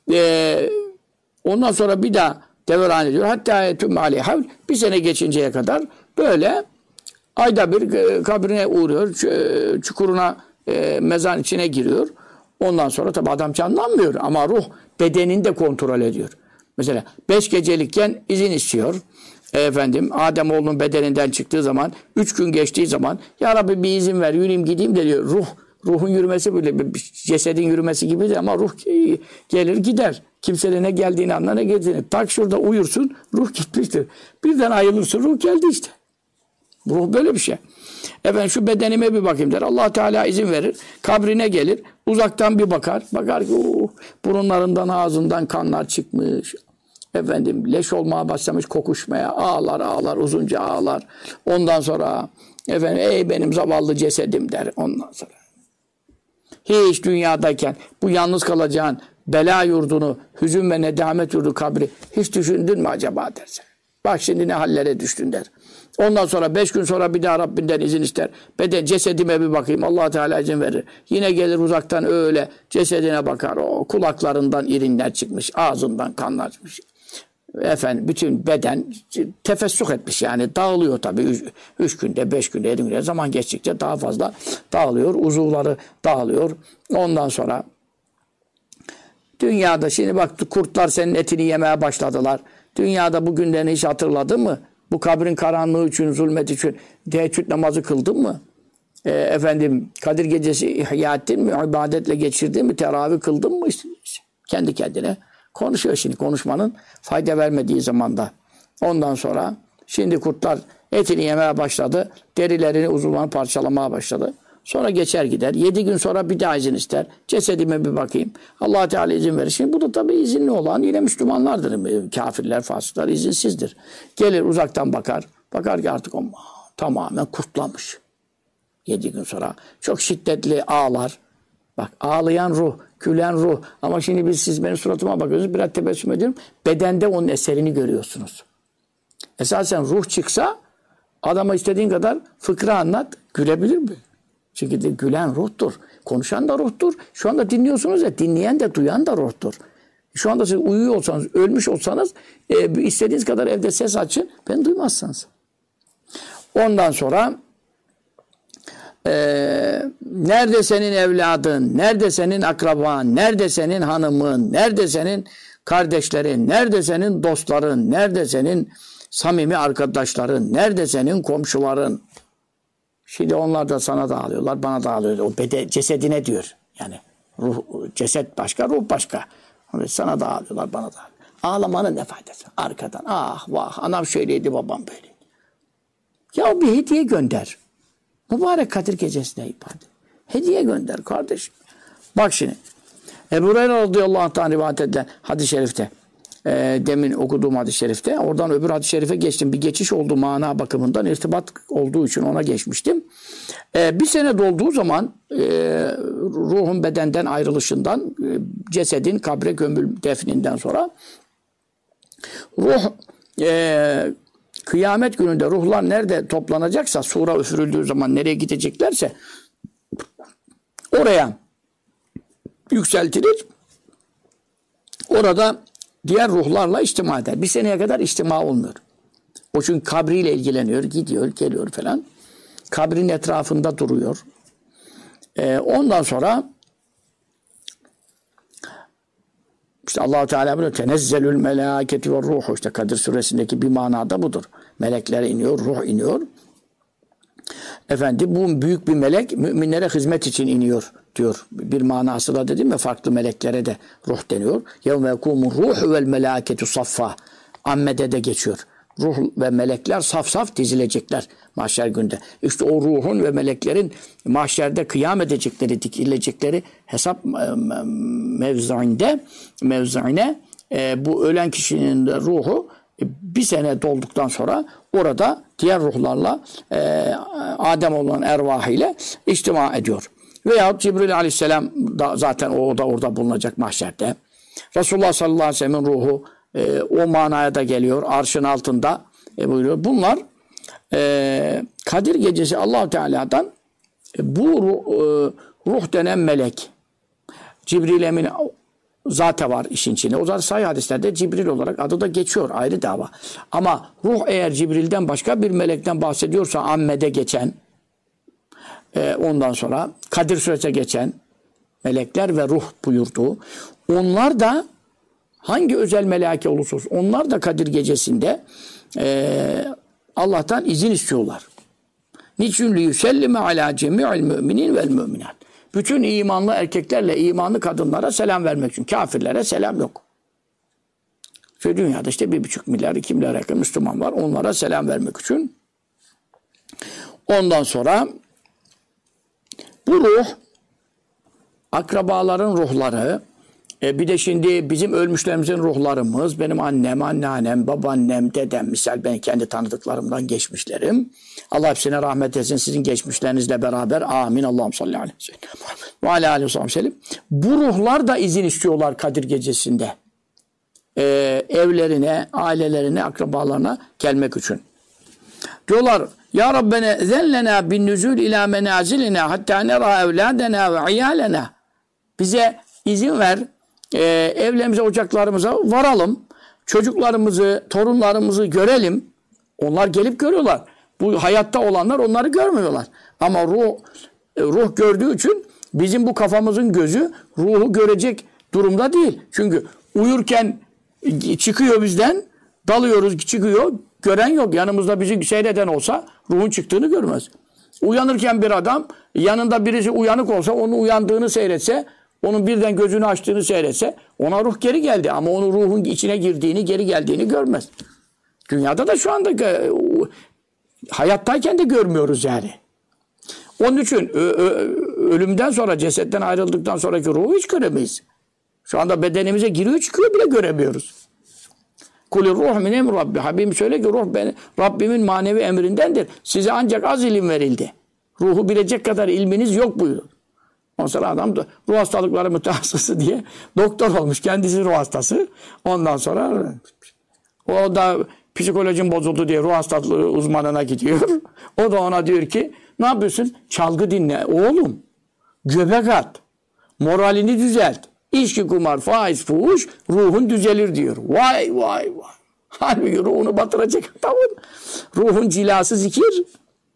ondan sonra bir daha devran ediyor. Hatta tüm aleyhav bir sene geçinceye kadar böyle ayda bir kabrine uğruyor. Çukuruna mezar içine giriyor. Ondan sonra tabi adam canlanmıyor ama ruh bedenini de kontrol ediyor. Mesela 5 gecelikken izin istiyor. Ademoğlunun bedeninden çıktığı zaman 3 gün geçtiği zaman ya Rabbi bir izin ver yürüyeyim gideyim de diyor. Ruhun yürümesi böyle cesedin yürümesi gibidir ama ruh gelir gider. Kimsenin ne geldiğini anlar ne geldiğini. Tak şurada uyursun ruh gitmiştir. Birden ayrılırsın ruh geldi işte. Ruh böyle bir şey. Şu bedenime bir bakayım der. Allah Teala izin verir. Kabrine gelir. Uzaktan bir bakar. Bakar ki burunlarından ağzından kanlar çıkmış. Leş olmaya başlamış kokuşmaya. Ağlar uzunca ağlar. Ondan sonra ey benim zavallı cesedim der. Ondan sonra hiç dünyadayken bu yalnız kalacağın bela yurdunu, hüzün ve nedamet yurdu kabri hiç düşündün mü acaba dersen. Bak şimdi ne hallere düştün der. Ondan sonra 5 gün sonra bir daha Rabbinden izin ister. Cesedime bir bakayım. Allah Teala izin verir. Yine gelir uzaktan öyle cesedine bakar. O kulaklarından irinler çıkmış. Ağzından kanlar çıkmış. Bütün beden tefessüh etmiş yani. Dağılıyor tabii. 3 günde, 5 günde, 7 günde zaman geçtikçe daha fazla dağılıyor. Uzuvları dağılıyor. Ondan sonra dünyada şimdi bak kurtlar senin etini yemeye başladılar. Dünyada bu günlerini hiç hatırladın mı? Bu kabrin karanlığı için, zulmet için teheccüd namazı kıldın mı? Kadir gecesi ihya ettin mi? İbadetle geçirdin mi? Teravih kıldın mı? İşte, kendi kendine konuşuyor şimdi. Konuşmanın fayda vermediği zamanda. Ondan sonra şimdi kurtlar etini yemeye başladı. Derilerini, uzuvlarını parçalamaya başladı. Sonra geçer gider. 7 gün sonra bir daha izin ister. Cesedime bir bakayım. Allah Teala izin verir. Şimdi bu da tabii izinli olan yine Müslümanlardır. Kafirler, fasıklar izinsizdir. Gelir uzaktan bakar. Bakar ki artık o tamamen kurtlamış. 7 gün sonra çok şiddetli ağlar. Bak ağlayan ruh, gülen ruh. Ama şimdi siz benim suratıma bakıyorsunuz. Biraz tebessüm ediyorum. Bedende onun eserini görüyorsunuz. Esasen ruh çıksa adama istediğin kadar fıkra anlat. Gülebilir mi? Çünkü de gülen ruhtur. Konuşan da ruhtur. Şu anda dinliyorsunuz ya dinleyen de duyan da ruhtur. Şu anda siz uyuyor olsanız, ölmüş olsanız istediğiniz kadar evde ses açın. Beni duymazsınız. Ondan sonra nerede senin evladın, nerede senin akraban, nerede senin hanımın, nerede senin kardeşlerin, nerede senin dostların, nerede senin samimi arkadaşların, nerede senin komşuların? Şimdi onlar da sana dağılıyorlar, bana dağılıyorlar. O cesedine diyor. Yani ruh, ceset başka, ruh başka. Sana dağılıyorlar, bana dağılıyorlar. Ağlamanın ne faydası? Arkadan ah vah anam şöyleydi, babam böyleydi. Ya bir hediye gönder. Mübarek Kadir gecesine ibadet. Hediye gönder kardeşim. Bak şimdi. Ebu Hureyre radıyallahu anh'tan rivayet edilen hadis-i şerifte. Demin okuduğum hadis-i şerifte. Oradan öbür hadis-i şerife geçtim. Bir geçiş oldu mana bakımından. İrtibat olduğu için ona geçmiştim. Bir sene dolduğu zaman ruhun bedenden ayrılışından, cesedin kabre gömül defninden sonra ruh kıyamet gününde ruhlar nerede toplanacaksa, sura üfürüldüğü zaman nereye gideceklerse oraya yükseltilir. Orada diğer ruhlarla içtima eder. Bir seneye kadar içtima olmuyor. O çünkü kabriyle ilgileniyor, gidiyor, geliyor falan. Kabrin etrafında duruyor. Ondan sonra işte Allah-u Teala böyle tenezzelül melâketi ve ruhu, işte Kadir suresindeki bir manada budur. Melekler iniyor, ruh iniyor. Efendim bu büyük bir melek müminlere hizmet için iniyor diyor. Bir manası da dedim ya, farklı meleklere de ruh deniyor. Yevme yekûmur ruhu vel melâketu saffa. Amme'de de geçiyor. Ruh ve melekler saf saf dizilecekler mahşer günde. İşte o ruhun ve meleklerin mahşerde kıyam edecekleri, dikilecekleri hesap mevziine bu ölen kişinin de ruhu bir sene dolduktan sonra orada diğer ruhlarla Adem olan ervah ile içtima ediyor. Veyahut Cibril aleyhisselam da zaten o da orada bulunacak mahşerde. Resulullah sallallahu aleyhi ve sellem'in ruhu o manaya da geliyor. Arşın altında buyuruyor. Bunlar Kadir gecesi Allah-u Teala'dan bu ruh denen melek, Cibril Emin zaten var işin içinde. O zaten sahih hadislerde Cibril olarak adı da geçiyor. Ayrı dava. Ama ruh eğer Cibril'den başka bir melekten bahsediyorsa Amme'de geçen, ondan sonra Kadir Suresi'ne geçen melekler ve ruh buyurduğu, onlar da hangi özel meleke olursa olsun, onlar da Kadir gecesinde Allah'tan izin istiyorlar. Niçin liyusellime ala cemi'il müminin vel müminat. Bütün imanlı erkeklerle imanlı kadınlara selam vermek için. Kafirlere selam yok. Şu dünyada işte 1,5 milyar, 2 milyar yakın Müslüman var. Onlara selam vermek için. Ondan sonra bu ruh, akrabaların ruhları, bir de şimdi bizim ölmüşlerimizin ruhlarımız, benim annem, anneannem, babaannem, dedem, misal ben kendi tanıdıklarımdan geçmişlerim. Allah hepsine rahmet etsin, sizin geçmişlerinizle beraber. Amin. Allah'ım salli aleyhi ve sellem. Ve aleyhi ve sellem. Bu ruhlar da izin istiyorlar Kadir gecesinde. Evlerine, ailelerine, akrabalarına gelmek için. Diyorlar, Ya Rabbena zellena bin nüzul ila menazilina hatta nera evladena ve iyalena. Bize izin ver, evlerimize, ocaklarımıza varalım. Çocuklarımızı, torunlarımızı görelim. Onlar gelip görüyorlar. Bu hayatta olanlar onları görmüyorlar. Ama ruh gördüğü için bizim bu kafamızın gözü ruhu görecek durumda değil. Çünkü uyurken çıkıyor bizden, dalıyoruz, çıkıyor, gören yok. Yanımızda bizi seyreden olsa ruhun çıktığını görmez. Uyanırken bir adam, yanında birisi uyanık olsa, onun uyandığını seyretse, onun birden gözünü açtığını seyretse, ona ruh geri geldi. Ama onun ruhun içine girdiğini, geri geldiğini görmez. Dünyada da şu anda hayattayken de görmüyoruz yani. Onun için ölümden sonra, cesetten ayrıldıktan sonraki ruhu hiç göremeyiz. Şu anda bedenimize giriyor çıkıyor bile göremiyoruz. Kulir ruh min emri Rabbi. Habibim söyle ki ruh Rabbimin manevi emrindendir. Size ancak az ilim verildi. Ruhu bilecek kadar ilminiz yok buyurdu. Ondan sonra adam da ruh hastalıkları mütehassısı diye doktor olmuş. Kendisi ruh hastası. Ondan sonra o da psikolojim bozuldu diye ruh hastalığı uzmanına gidiyor. O da ona diyor ki ne yapıyorsun? Çalgı dinle. Oğlum göbek at. Moralini düzelt. İçki, kumar, faiz, fuhuş ruhun düzelir diyor. Vay vay vay. Halbuki ruhunu batıracak adamın. Ruhun cilası zikir.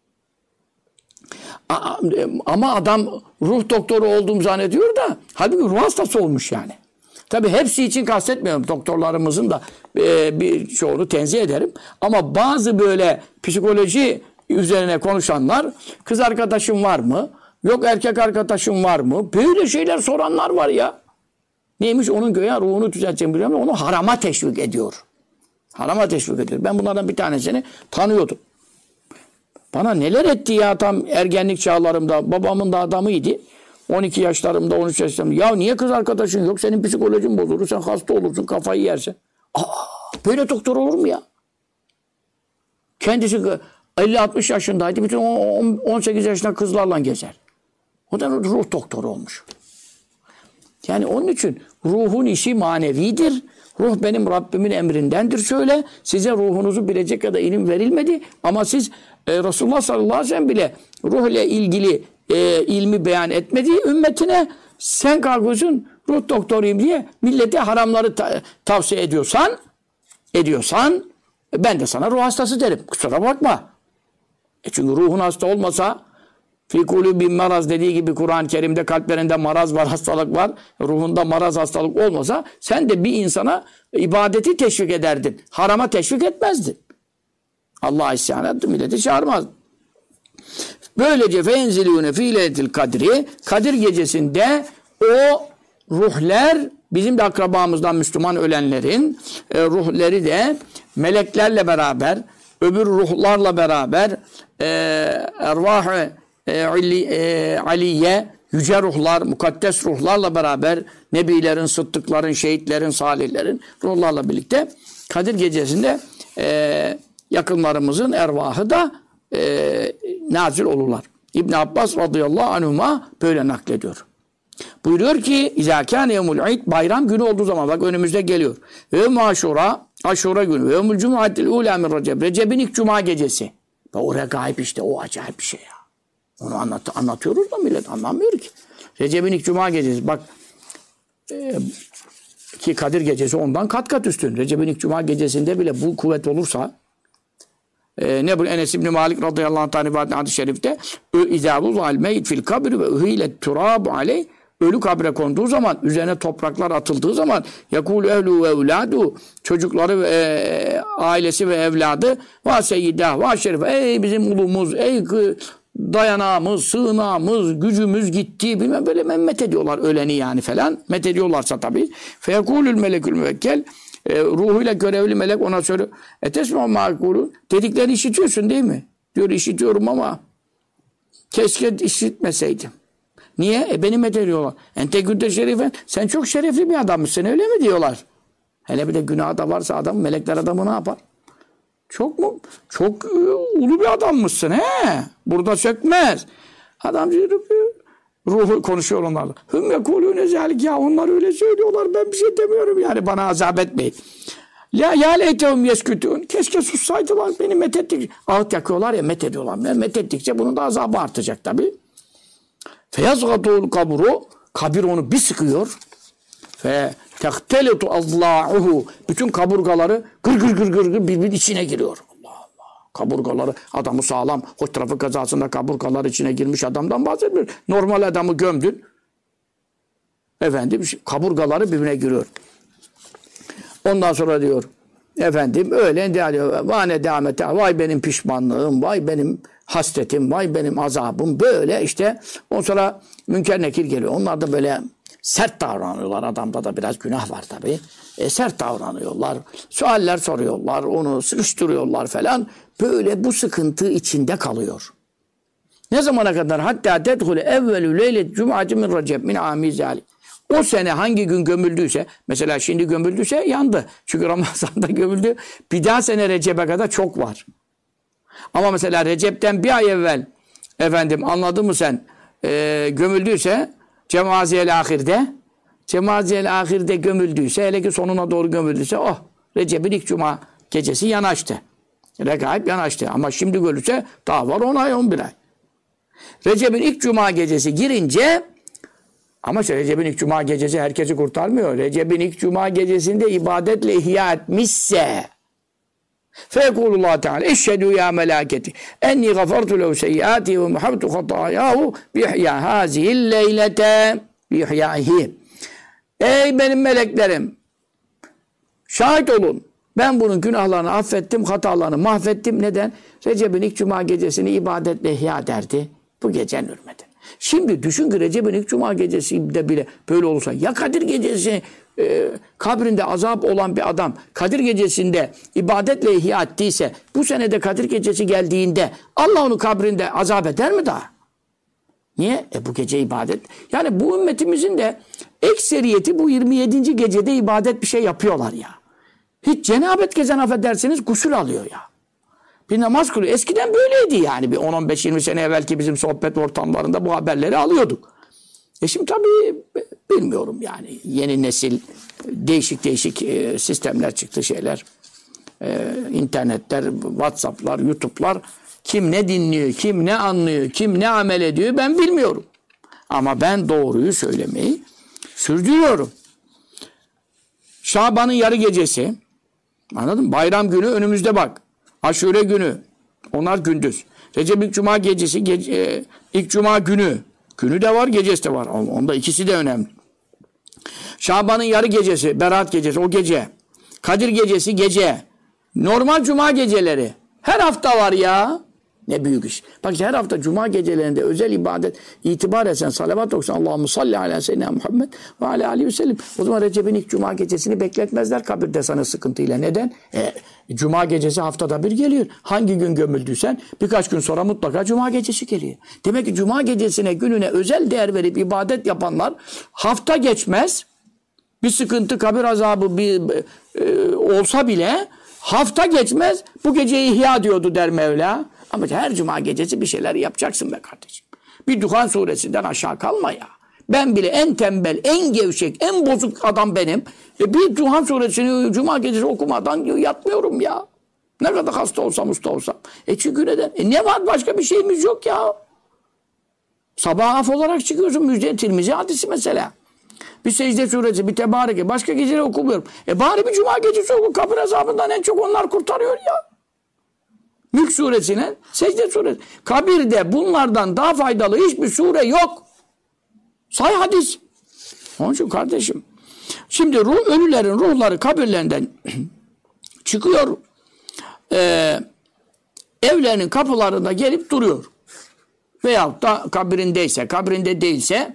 Ama adam ruh doktoru olduğumu zannediyor da halbuki ruh hastası olmuş yani. Tabii hepsi için kastetmiyorum. Doktorlarımızın da birçoğunu tenzih ederim. Ama bazı böyle psikoloji üzerine konuşanlar, kız arkadaşım var mı? Yok erkek arkadaşım var mı? Böyle şeyler soranlar var ya. Neymiş? Onun göğe ruhunu düzelteceğim biliyorum ama onu harama teşvik ediyor. Harama teşvik ediyor. Ben bunlardan bir tanesini tanıyordum. Bana neler etti ya tam ergenlik çağlarımda. Babamın da adamıydı. 12 yaşlarımda, 13 yaşlarımda. Ya niye kız arkadaşın yok? Senin psikolojin bozulur. Sen hasta olursun, kafayı yersin. Böyle doktor olur mu ya? Kendisi 50-60 yaşındaydı. Bütün 18 yaşında kızlarla gezer. O da ruh doktoru olmuş. Yani onun için ruhun işi manevidir. Ruh benim Rabbimin emrindendir şöyle. Size ruhunuzu bilecek kadar ilim verilmedi. Ama siz Resulullah sallallahu aleyhi ve sellem bile ruh ile ilgili ilmi beyan etmediği ümmetine sen kalkıyorsun ruh doktoruyum diye millete haramları tavsiye ediyorsan ben de sana ruh hastası derim. Kusura bakma. Çünkü ruhun hasta olmasa fî kulûbihim maraz dediği gibi Kur'an-ı Kerim'de kalplerinde maraz var, hastalık var. Ruhunda maraz, hastalık olmasa sen de bir insana ibadeti teşvik ederdin. Harama teşvik etmezdin. Allah'a isyan etti, milleti çağırmaz. Böylece fenzilûne fî leyletil kadri Kadir gecesinde o ruhlar bizim de akrabamızdan Müslüman ölenlerin ruhları de meleklerle beraber öbür ruhlarla beraber ervah-ı aliye yüce ruhlar, mukaddes ruhlarla beraber nebilerin, sıddıkların, şehitlerin, salihlerin ruhlarla birlikte Kadir gecesinde yakınlarımızın ervahı da nazil olurlar. İbn Abbas radıyallahu anhuma böyle naklediyor. Buyuruyor ki İzâ kâne yevmul id bayram günü olduğu zaman bak önümüzde geliyor. Ve aşura günü. Ve yevmul cum'atil ûlâ min receb. Recep'in ilk cuma gecesi. Ve o regaib işte o acayip bir şey ya. Onu anlatıyoruz da millet anlamıyor ki. Recep'in ilk cuma gecesi. Bak ki Kadir gecesi ondan kat üstün. Recep'in ilk cuma gecesinde bile bu kuvvet olursa ne bu Enes İbni Malik radıyallahu anh rivayet hadis-i şerifte İzâ vuzâ'l meyyit fil kabri ve uhîlet turâbu aleyh ölü kabre konduğu zaman üzerine topraklar atıldığı zaman yakûlü ehlû ve evlâdû çocukları ve ailesi ve evladı vâ seyyidâh vâ şerif ey bizim ulumuz ey dayanağımız, sığınağımız, gücümüz gitti bilmem böyle met ediyorlar öleni yani falan met ediyorlarsa tabii feyekûlül melekül müvekkel ruhuyla görevli melek ona söylüyor. Etesmâ mâkûlûn dediklerini işitiyorsun değil mi? Diyor işitiyorum ama keşke işitmeseydim. Niye? Beni medediyorlar. Ente günde şerifen sen çok şerefli bir adammışsın öyle mi diyorlar? Hele bir de günah da varsa adam melekler adamı ne yapar? Çok mu? Çok ulu bir adammışsın he. Burada sökmez. Adam diyor ruhu konuşuyor onlarla. Hüm yekulûne zâlik ya onlar öyle söylüyorlar ben bir şey demiyorum yani bana azap etmeyin. Ya leytehum yeskûtûn keşke sussaydılar beni methettik. Ağıt yakıyorlar ya met ediyorlar. Met ettikçe bunun da azabı artacak tabi. Feyazgatûl kabru kabir onu bir sıkıyor. Fe tehtelitu azlâ'uhu bütün kaburgaları gır birbirinin içine giriyor. Allah Allah. Kaburgaları adamı sağlam. Hoş trafik kazasında kaburgalar içine girmiş adamdan bahsetmiyor. Normal adamı gömdün. Efendim kaburgaları birbirine giriyor. Ondan sonra diyor efendim öyle diyor. Vâne dâmete vay benim pişmanlığım vay benim hasretim vay benim azabım böyle işte. Ondan sonra Münker Nekir geliyor. Onlar da böyle sert davranıyorlar. Adamda da biraz günah var tabii. Sert davranıyorlar. Sualler soruyorlar. Onu sıkıştırıyorlar falan. Böyle bu sıkıntı içinde kalıyor. Ne zamana kadar? Hatta tedhule evvelü leylet cum'ati min recep min âmi zâlik. O sene hangi gün gömüldüyse, mesela şimdi gömüldüyse yandı. Çünkü Ramazan'da gömüldü. Bir daha sene Recep'e kadar çok var. Ama mesela Recep'ten bir ay evvel efendim anladın mı sen gömüldüyse Cemaziyel ahirde gömüldüyse hele ki sonuna doğru gömüldüyse Recep'in ilk cuma gecesi yanaştı. Regaib yanaştı. Ama şimdi görülse daha var 10 ay 11 ay. Recep'in ilk cuma gecesi girince ama Recep'in ilk cuma gecesi herkesi kurtarmıyor. Recep'in ilk cuma gecesinde ibadetle ihya etmişse feyekulullah Teala eşhedü ya melâketi enni gafartu lehu seyyiâti ve muhabtu hatâyâhu bihya hâzihil leylete bihyâhi. Ey benim meleklerim şahit olun. Ben bunun günahlarını affettim, hatalarını mahvettim. Neden? Recep'in ilk cuma gecesini ibadetle ihya derdi. Bu gecenin hürmeti. Şimdi düşün ki Recep'in ilk cuma gecesinde bile böyle olursa ya Kadir gecesi kabrinde azap olan bir adam Kadir gecesinde ibadetle ihya ettiyse bu senede Kadir gecesi geldiğinde Allah onu kabrinde azap eder mi daha? Niye? Bu gece ibadet. Yani bu ümmetimizin de ekseriyeti bu 27. gecede ibadet bir şey yapıyorlar ya. Hiç cenabet gezen affedersiniz gusül alıyor ya. Bir namaz kılıyor. Eskiden böyleydi yani. Bir 10-15-20 sene evvelki bizim sohbet ortamlarında bu haberleri alıyorduk. Şimdi tabii bilmiyorum yani. Yeni nesil değişik sistemler çıktı şeyler. İnternetler, WhatsApp'lar, YouTube'lar. Kim ne dinliyor, kim ne anlıyor, kim ne amel ediyor ben bilmiyorum. Ama ben doğruyu söylemeyi sürdürüyorum. Şaban'ın yarı gecesi, anladın mı? Bayram günü önümüzde bak. Aşure günü, onlar gündüz. Recep ilk Cuma gecesi, ilk Cuma günü. Günü de var, gecesi de var. Onda ikisi de önemli. Şaban'ın yarı gecesi, Berat gecesi, o gece. Kadir gecesi, gece. Normal Cuma geceleri. Her hafta var ya. Ne büyük iş. Bak her hafta Cuma gecelerinde özel ibadet itibar etsen, salavat okusan, Allahümme salli ala seyyidina Muhammed ve ala aleyhi ve sellem. O zaman Recep'in ilk Cuma gecesini bekletmezler kabirde sana sıkıntıyla. Neden? Cuma gecesi haftada bir geliyor. Hangi gün gömüldüysen birkaç gün sonra mutlaka Cuma gecesi geliyor. Demek ki Cuma gecesine, gününe özel değer verip ibadet yapanlar hafta geçmez. Bir sıkıntı, kabir azabı olsa bile hafta geçmez. Bu geceyi ihya diyordu der Mevla. Ama her Cuma gecesi bir şeyler yapacaksın be kardeşim. Bir Duhan suresinden aşağı kalma ya. Ben bile en tembel, en gevşek, en bozuk adam benim. Bir Duhan suresini Cuma gecesi okumadan yatmıyorum ya. Ne kadar hasta olsam, usta olsam. Çünkü neden? Ne var? Başka bir şeyimiz yok ya. Sabah af olarak çıkıyorsun. Müjde Tirmizi hadisi mesela. Bir secde suresi, bir tebareke. Başka geceleri okumuyorum. Bari bir Cuma gecesi oku. Kabir azabından en çok onlar kurtarıyor ya. Mülk suresine, secde suresi. Kabirde bunlardan daha faydalı hiçbir sure yok. Say hadis. Onun için kardeşim. Şimdi ölülerin ruhları kabirlerinden çıkıyor. Evlerinin kapılarında gelip duruyor. Veyahut da kabrinde değilse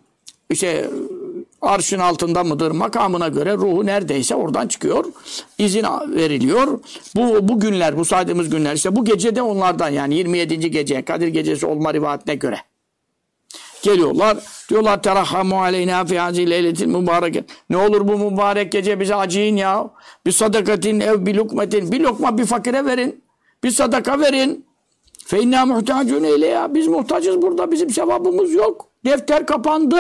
işte arşın altında mıdır makamına göre ruhu neredeyse oradan çıkıyor. İzin veriliyor. Bu günler, bu saydığımız günler işte bu gecede onlardan yani 27. gece Kadir gecesi olma rivayetine göre geliyorlar. Diyorlar terahhamu aleyna fi hazi leyletil mübareket. Ne olur bu mübarek gece bize acıyın ya. Bir sadakatin ev bir lukmetin. Bir lokma bir fakire verin. Bir sadaka verin. Fe inna muhtacun ya. Biz muhtacız burada. Bizim sevabımız yok. Defter kapandı.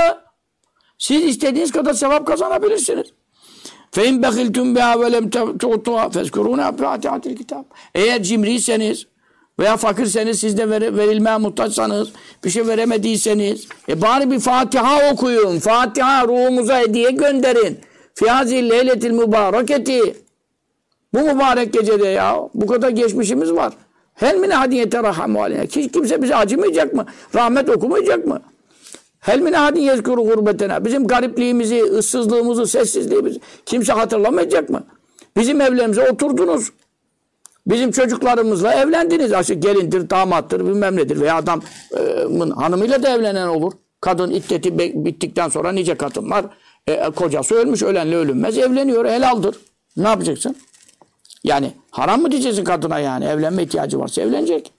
Siz istediğiniz kadar sevap kazanabilirsiniz. فَاِنْ بَخِلْتُمْ بِهَا وَلَمْ تُعْطُوهَا فَذْكُرُونَا بِعَاتِعَةِ الْكِتَابِ Eğer cimriyseniz veya fakirseniz, siz de verilmeye muhtaçsanız, bir şey veremediyseniz, bari bir Fatiha okuyun. Fatiha ruhumuza hediye gönderin. فِيَازِ leyletil mübareketi. Bu mübarek gecede ya, bu kadar geçmişimiz var. Hel mine hadiyete rahamu aleyna. Kimse bize acımayacak mı? Rahmet okumayacak mı? Hel min ahadin yezkuru gurbetena. Bizim garipliğimizi, ıssızlığımızı, sessizliğimizi kimse hatırlamayacak mı? Bizim evlerimize oturdunuz. Bizim çocuklarımızla evlendiniz. Aşık gelindir, damattır, bilmem nedir. Veya adamın hanımıyla da evlenen olur. Kadın iddeti bittikten sonra nice kadınlar kocası ölmüş, ölenle ölünmez, evleniyor, helaldir. Ne yapacaksın? Yani haram mı diyeceksin kadına yani? Evlenme ihtiyacı varsa evlenecek.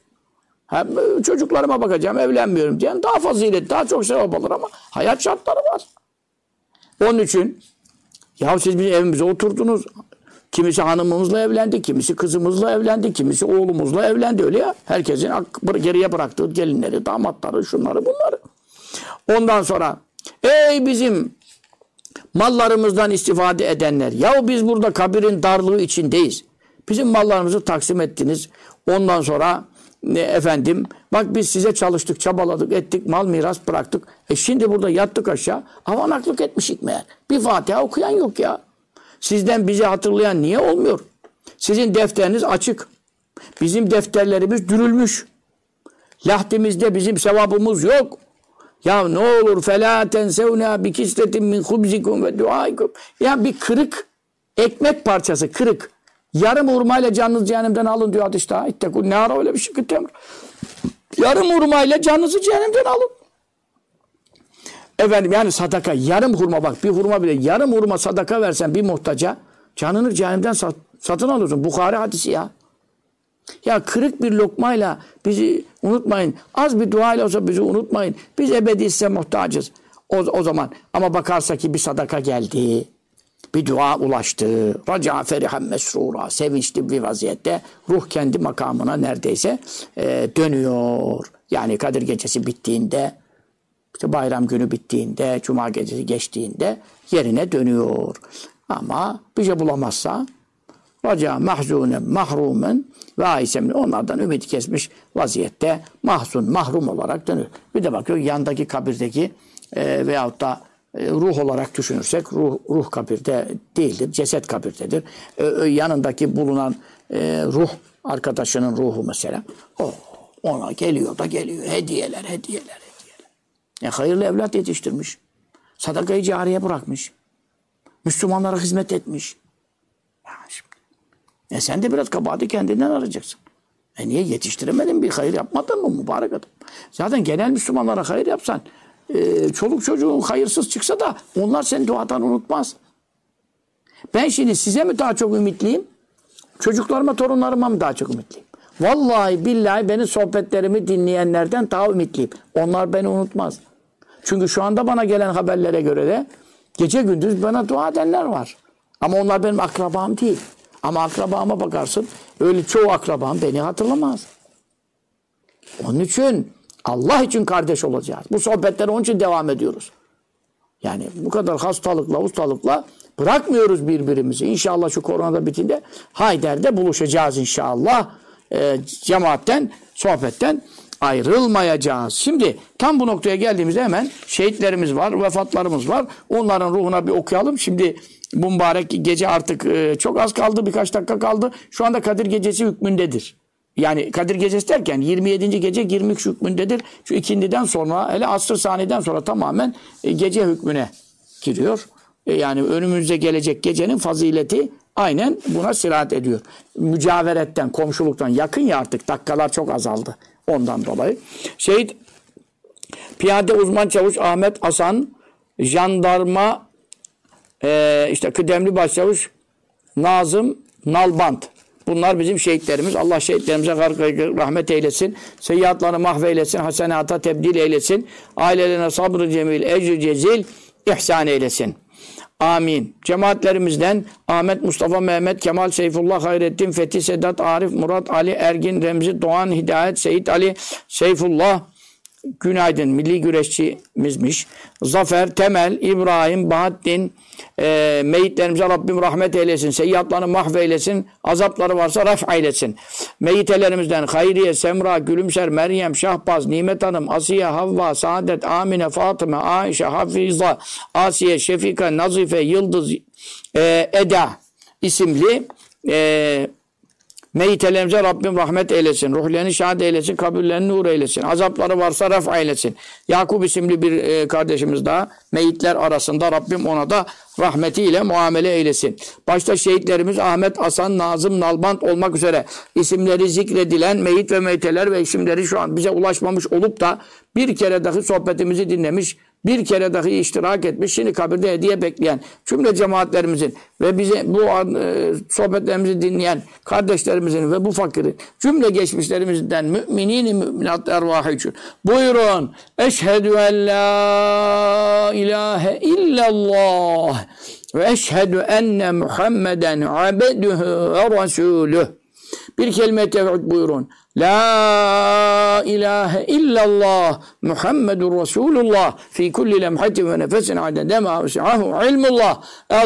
Çocuklarıma bakacağım, evlenmiyorum diyen daha fazilet, daha çok sevap alır ama hayat şartları var. Onun için ya siz bizim evimize oturdunuz. Kimisi hanımımızla evlendi, kimisi kızımızla evlendi, kimisi oğlumuzla evlendi öyle ya. Herkesin geriye bıraktığı gelinleri, damatları, şunları bunları. Ondan sonra ey bizim mallarımızdan istifade edenler. Ya biz burada kabirin darlığı içindeyiz. Bizim mallarımızı taksim ettiniz. Ondan sonra efendim bak biz size çalıştık, çabaladık, ettik, mal miras bıraktık. Şimdi burada yattık aşağı. Avanaklık etmişik meğer. Bir Fatiha okuyan yok ya. Sizden bizi hatırlayan niye olmuyor? Sizin defteriniz açık. Bizim defterlerimiz dürülmüş. Lahdimizde bizim sevabımız yok. Ya ne olur felâ tensevnâ bi kisletin min hubzikum ve duâikum. Ya bir kırık ekmek parçası kırık. Yarım hurmayla canınızı cehennemden alın diyor hadiste. İttekûn nâra öyle bir şey temr. Yarım hurmayla canınızı cehennemden alın. Efendim yani sadaka yarım hurma bak bir hurma bile yarım hurma sadaka versen bir muhtaca canını cehennemden satın alıyorsun. Bukhari hadisi ya. Ya kırık bir lokmayla bizi unutmayın. Az bir duayla olsa bizi unutmayın. Biz ebedi size muhtacız. O zaman ama bakarsa ki bir sadaka geldi. Bir dua ulaştı. Raca ferihan mesrura. Sevinçli bir vaziyette ruh kendi makamına neredeyse dönüyor. Yani Kadir Gecesi bittiğinde, işte bayram günü bittiğinde, Cuma gecesi geçtiğinde yerine dönüyor. Ama bir şey bulamazsa raca mahzunen mahrumen ve aisemle onlardan ümidi kesmiş vaziyette mahzun, mahrum olarak dönüyor. Bir de bakıyor yandaki kabirdeki veyahut da ruh olarak düşünürsek ruh kabirde değildir, ceset kabirdedir. Yanındaki bulunan ruh arkadaşının ruhu mesela ona geliyor da geliyor. Hediyeler. Hayırlı evlat yetiştirmiş. Sadakayı cariye bırakmış. Müslümanlara hizmet etmiş. Ya şimdi. Sen de biraz kabahati kendinden arayacaksın. Niye yetiştiremedin, bir hayır yapmadın mı mübarek adam? Zaten genel Müslümanlara hayır yapsan, çoluk çocuğun hayırsız çıksa da onlar seni duadan unutmaz. Ben şimdi size mi daha çok ümitliyim? Çocuklarıma, torunlarıma mı daha çok ümitliyim? Vallahi billahi benim sohbetlerimi dinleyenlerden daha ümitliyim. Onlar beni unutmaz. Çünkü şu anda bana gelen haberlere göre de gece gündüz bana dua edenler var. Ama onlar benim akrabam değil. Ama akrabama bakarsın, öyle çoğu akrabam beni hatırlamaz. Onun için Allah için kardeş olacağız. Bu sohbetlere onun için devam ediyoruz. Yani bu kadar ustalıkla bırakmıyoruz birbirimizi. İnşallah şu korona bitince Hayder'de buluşacağız inşallah. Cemaatten, sohbetten ayrılmayacağız. Şimdi tam bu noktaya geldiğimizde hemen şehitlerimiz var, vefatlarımız var. Onların ruhuna bir okuyalım. Şimdi bu mübarek gece artık çok az kaldı, birkaç dakika kaldı. Şu anda Kadir Gecesi hükmündedir. Yani Kadir Gecesi derken 27. gece 23 hükmündedir. Şu ikindiden sonra, hele asr-ı saniyeden sonra tamamen gece hükmüne giriyor. Yani önümüzde gelecek gecenin fazileti aynen buna sirayet ediyor. Mücaveretten, komşuluktan yakın ya artık dakikalar çok azaldı. Ondan dolayı. Şehit Piyade Uzman Çavuş Ahmet Asan, jandarma işte kıdemli başçavuş Nazım Nalbant. Bunlar bizim şehitlerimiz. Allah şehitlerimize rahmet eylesin. Seyyiatlarını mahveylesin. Hasenata tebdil eylesin. Ailelerine sabrı cemil, ecr cezil ihsan eylesin. Amin. Cemaatlerimizden Ahmet, Mustafa, Mehmet, Kemal, Seyfullah, Hayrettin, Fethi, Sedat, Arif, Murat, Ali, Ergin, Remzi, Doğan, Hidayet, Seyit Ali, Seyfullah, Günaydın, milli güreşçimizmiş. Zafer, Temel, İbrahim, Bahattin, meyitlerimize Rabbim rahmet eylesin. Seyyiatlarını mahveylesin. Azapları varsa raf eylesin. Meyitelerimizden Hayriye, Semra, Gülümser, Meryem, Şahbaz, Nimet Hanım, Asiye, Havva, Saadet, Amine, Fatıma, Aişe, Hafiza, Asiye, Şefika, Nazife, Yıldız, Eda isimli meyitelerimize Rabbim rahmet eylesin. Ruhlerini şad eylesin. Kabirlerini nur eylesin. Azapları varsa raf eylesin. Yakup isimli bir kardeşimiz daha meyitler arasında Rabbim ona da rahmetiyle muamele eylesin. Başta şehitlerimiz Ahmet, Asan, Nazım, Nalbant olmak üzere isimleri zikredilen meyit ve meyiteler ve isimleri şu an bize ulaşmamış olup da bir kere dahi sohbetimizi dinlemiş, bir kere dahi iştirak etmiş, şimdi kabirde hediye bekleyen cümle cemaatlerimizin ve bize bu sohbetlerimizi dinleyen kardeşlerimizin ve bu fakirin cümle geçmişlerimizden müminin müminat ervahı için buyurun. Eşhedü en la ilahe illallah ve eşhedü enne Muhammeden abduhu ve resuluh. Bir kelime tevhid buyurun. La ilahe illallah Muhammedur Resulullah fi kulli lemhatin ve nefesin adede ma vesi'ahu ilmullah.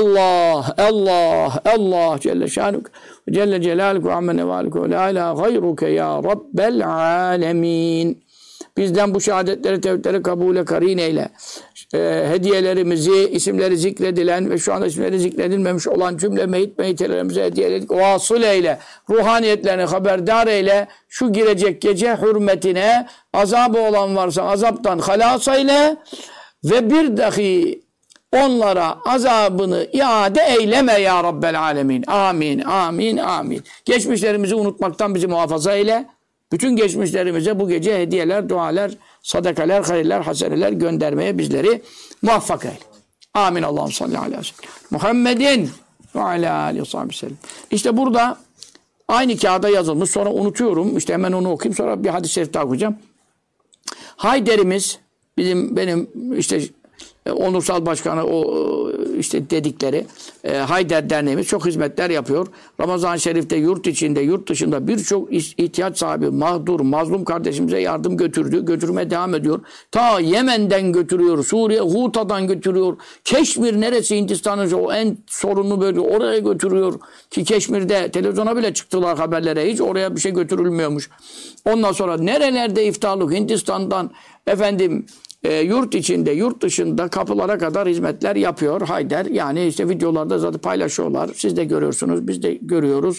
Allah Celle şanuk ve Celle celaluhu amme nevaluhu ve la ilahe gayruke ya Rabbel alemin. Bizden bu şehadetleri, tevhidleri kabule karin eyle. Hediyelerimizi, isimleri zikredilen ve şu anda isimleri zikredilmemiş olan cümle meyitelerimize hediye edildik. Vasıl eyle. Ruhaniyetlerini haberdar eyle. Şu girecek gece hürmetine azabı olan varsa azaptan halas eyle. Ve bir dahi onlara azabını iade eyleme ya Rabbel alemin. Amin, amin, amin. Geçmişlerimizi unutmaktan bizi muhafaza eyle. Bütün geçmişlerimize bu gece hediyeler, dualar, sadakalar, hayırlar, haseneler göndermeye bizleri muvaffak eyle. Amin. Allah'ım salli aleyhi ve sellem. Muhammedin ve alâ aleyhi ve sellem. İşte burada aynı kağıda yazılmış. Sonra unutuyorum. İşte hemen onu okuyayım. Sonra bir hadis-i şerif daha okuyacağım. Hayder'imiz benim işte onursal başkanı o işte dedikleri Hayder Derneğimiz çok hizmetler yapıyor. Ramazan-ı Şerif'te yurt içinde, yurt dışında birçok ihtiyaç sahibi, mağdur, mazlum kardeşimize yardım götürdü. Götürmeye devam ediyor. Ta Yemen'den götürüyor, Suriye, Huta'dan götürüyor. Keşmir neresi Hindistan'ın o en sorunlu bölge, oraya götürüyor. Ki Keşmir'de televizyona bile çıktılar haberlere. Hiç oraya bir şey götürülmüyormuş. Ondan sonra nerelerde iftarlık Hindistan'dan yurt içinde, yurt dışında kapılara kadar hizmetler yapıyor Hayder. Yani işte videolarda zaten paylaşıyorlar. Siz de görüyorsunuz, biz de görüyoruz.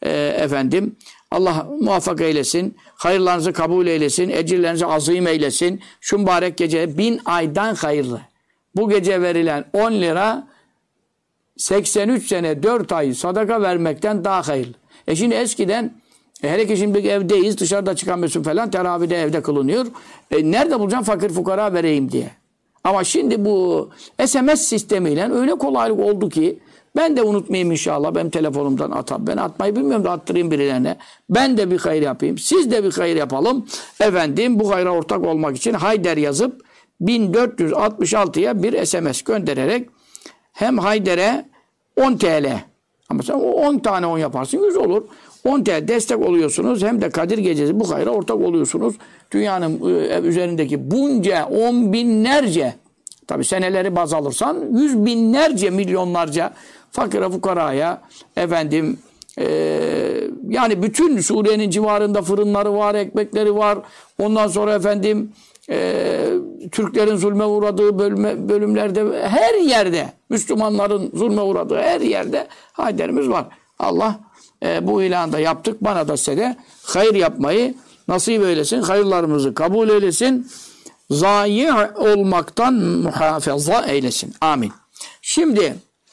Allah muvaffak eylesin. Hayırlarınızı kabul eylesin. Ecirlerinizi azim eylesin. Şu mübarek gece 1000 aydan hayırlı. Bu gece verilen 10 lira 83 sene 4 ay sadaka vermekten daha hayırlı. Şimdi eskiden hele ki şimdi evdeyiz, dışarıda çıkamıyorsun falan, teravihde evde kılınıyor. Nerede bulacağım fakir fukara vereyim diye. Ama şimdi bu SMS sistemiyle öyle kolaylık oldu ki ben de unutmayayım inşallah, benim telefonumdan atar. Ben atmayı bilmiyorum da attırayım birilerine. Ben de bir hayır yapayım, siz de bir hayır yapalım. Bu hayra ortak olmak için Hayder yazıp 1466'ya bir SMS göndererek hem Hayder'e 10 TL ama sen 10 tane 10 yaparsın 100 olur. 10 TL destek oluyorsunuz. Hem de Kadir Gecesi bu hayra ortak oluyorsunuz. Dünyanın üzerindeki bunca 10 binlerce, tabi seneleri baz alırsan 100 binlerce, milyonlarca fakire fukaraya yani bütün Suriye'nin civarında fırınları var, ekmekleri var. Ondan sonra Türklerin zulme uğradığı bölümlerde, her yerde Müslümanların zulme uğradığı her yerde Hayder'imiz var. Allah bu ilanı da yaptık. Bana da size de hayır yapmayı nasip eylesin. Hayırlarımızı kabul eylesin. Zayi olmaktan muhafaza eylesin. Amin. Şimdi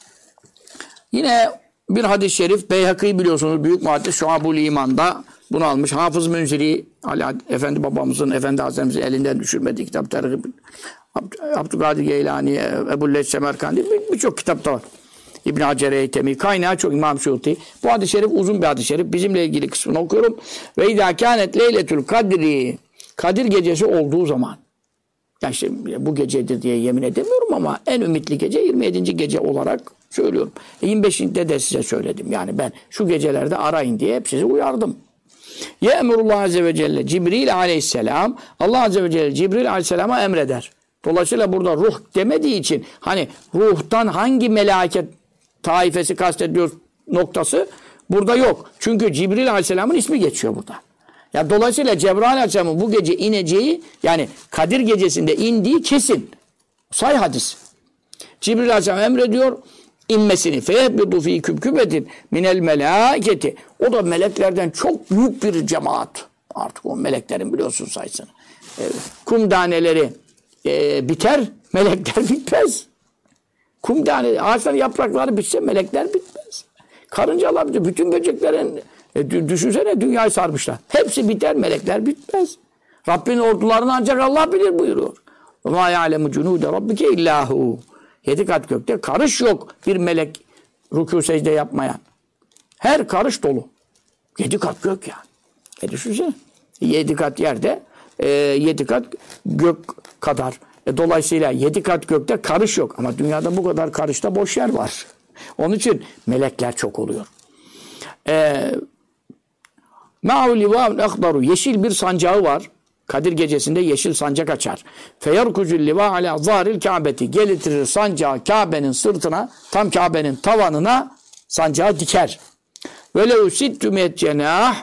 yine bir hadis-i şerif, Beyhakî biliyorsunuz, büyük muhaddis Şuab-ül İman'da bunu almış. Hafız Münziri, Ali Efendi babamızın, Efendi Hazretimizin elinden düşürmediği kitap, Abdülkadir Geylani, Ebu'l-Leyth Semerkandi, birçok kitapta var. İbn Hacer Eytemi, kaynağı çok, İmam Şuuti. Bu hadis-i şerif uzun bir hadis-i şerif. Bizimle ilgili kısmını okuyorum. Ve izâ kânet leyletül kadri, Kadir gecesi olduğu zaman. Yani işte bu gecedir diye yemin edemiyorum ama en ümitli gece 27. gece olarak söylüyorum. 25'inde de size söyledim. Yani ben şu gecelerde arayın diye hep sizi uyardım. Ye'murullah Azze ve Celle Cibril aleyhisselam, Allah Azze ve Celle Cibril aleyhisselama emreder. Dolayısıyla burada ruh demediği için hani ruhtan hangi melaket taifesi kastediyor noktası burada yok. Çünkü Cibril aleyhisselamın ismi geçiyor burada. Ya dolayısıyla Cebrail aleyhisselamın bu gece ineceği, yani Kadir gecesinde indiği kesin. Sahih hadis. Cibril aleyhisselam emrediyor inmesini. Feyehbidu fî kübkübetin minel melâketi. O da meleklerden çok büyük bir cemaat. Artık o meleklerin biliyorsun sayısını. Kum taneleri biter, melekler bitmez. Kum taneleri, ağaçların yaprakları bitse melekler bitmez. Karıncalar bitiyor. Bütün böceklerin düşünsene dünyayı sarmışlar. Hepsi biter, melekler bitmez. Rabbin ordularını ancak Allah bilir buyuruyor. وَمَا يَعْلَمُ جُنُودَ رَبِّكَ اِلَّهُ 7 kat gökte karış yok bir melek rükû secde yapmayan. Her karış dolu. 7 kat gök yani. Düşünsene. 7 kat yerde 7 kat gök kadar. Dolayısıyla 7 kat gökte karış yok. Ama dünyada bu kadar karışta boş yer var. Onun için melekler çok oluyor. Ma'u livâ'un akdaru. Yeşil bir sancağı var. Kadir gecesinde yeşil sancak açar. Feyerkucul livâ alâ zâril kâbeti. Getirir sancağı Kabe'nin sırtına, tam Kabe'nin tavanına sancağı diker. Ve lehu sittümet cenâh.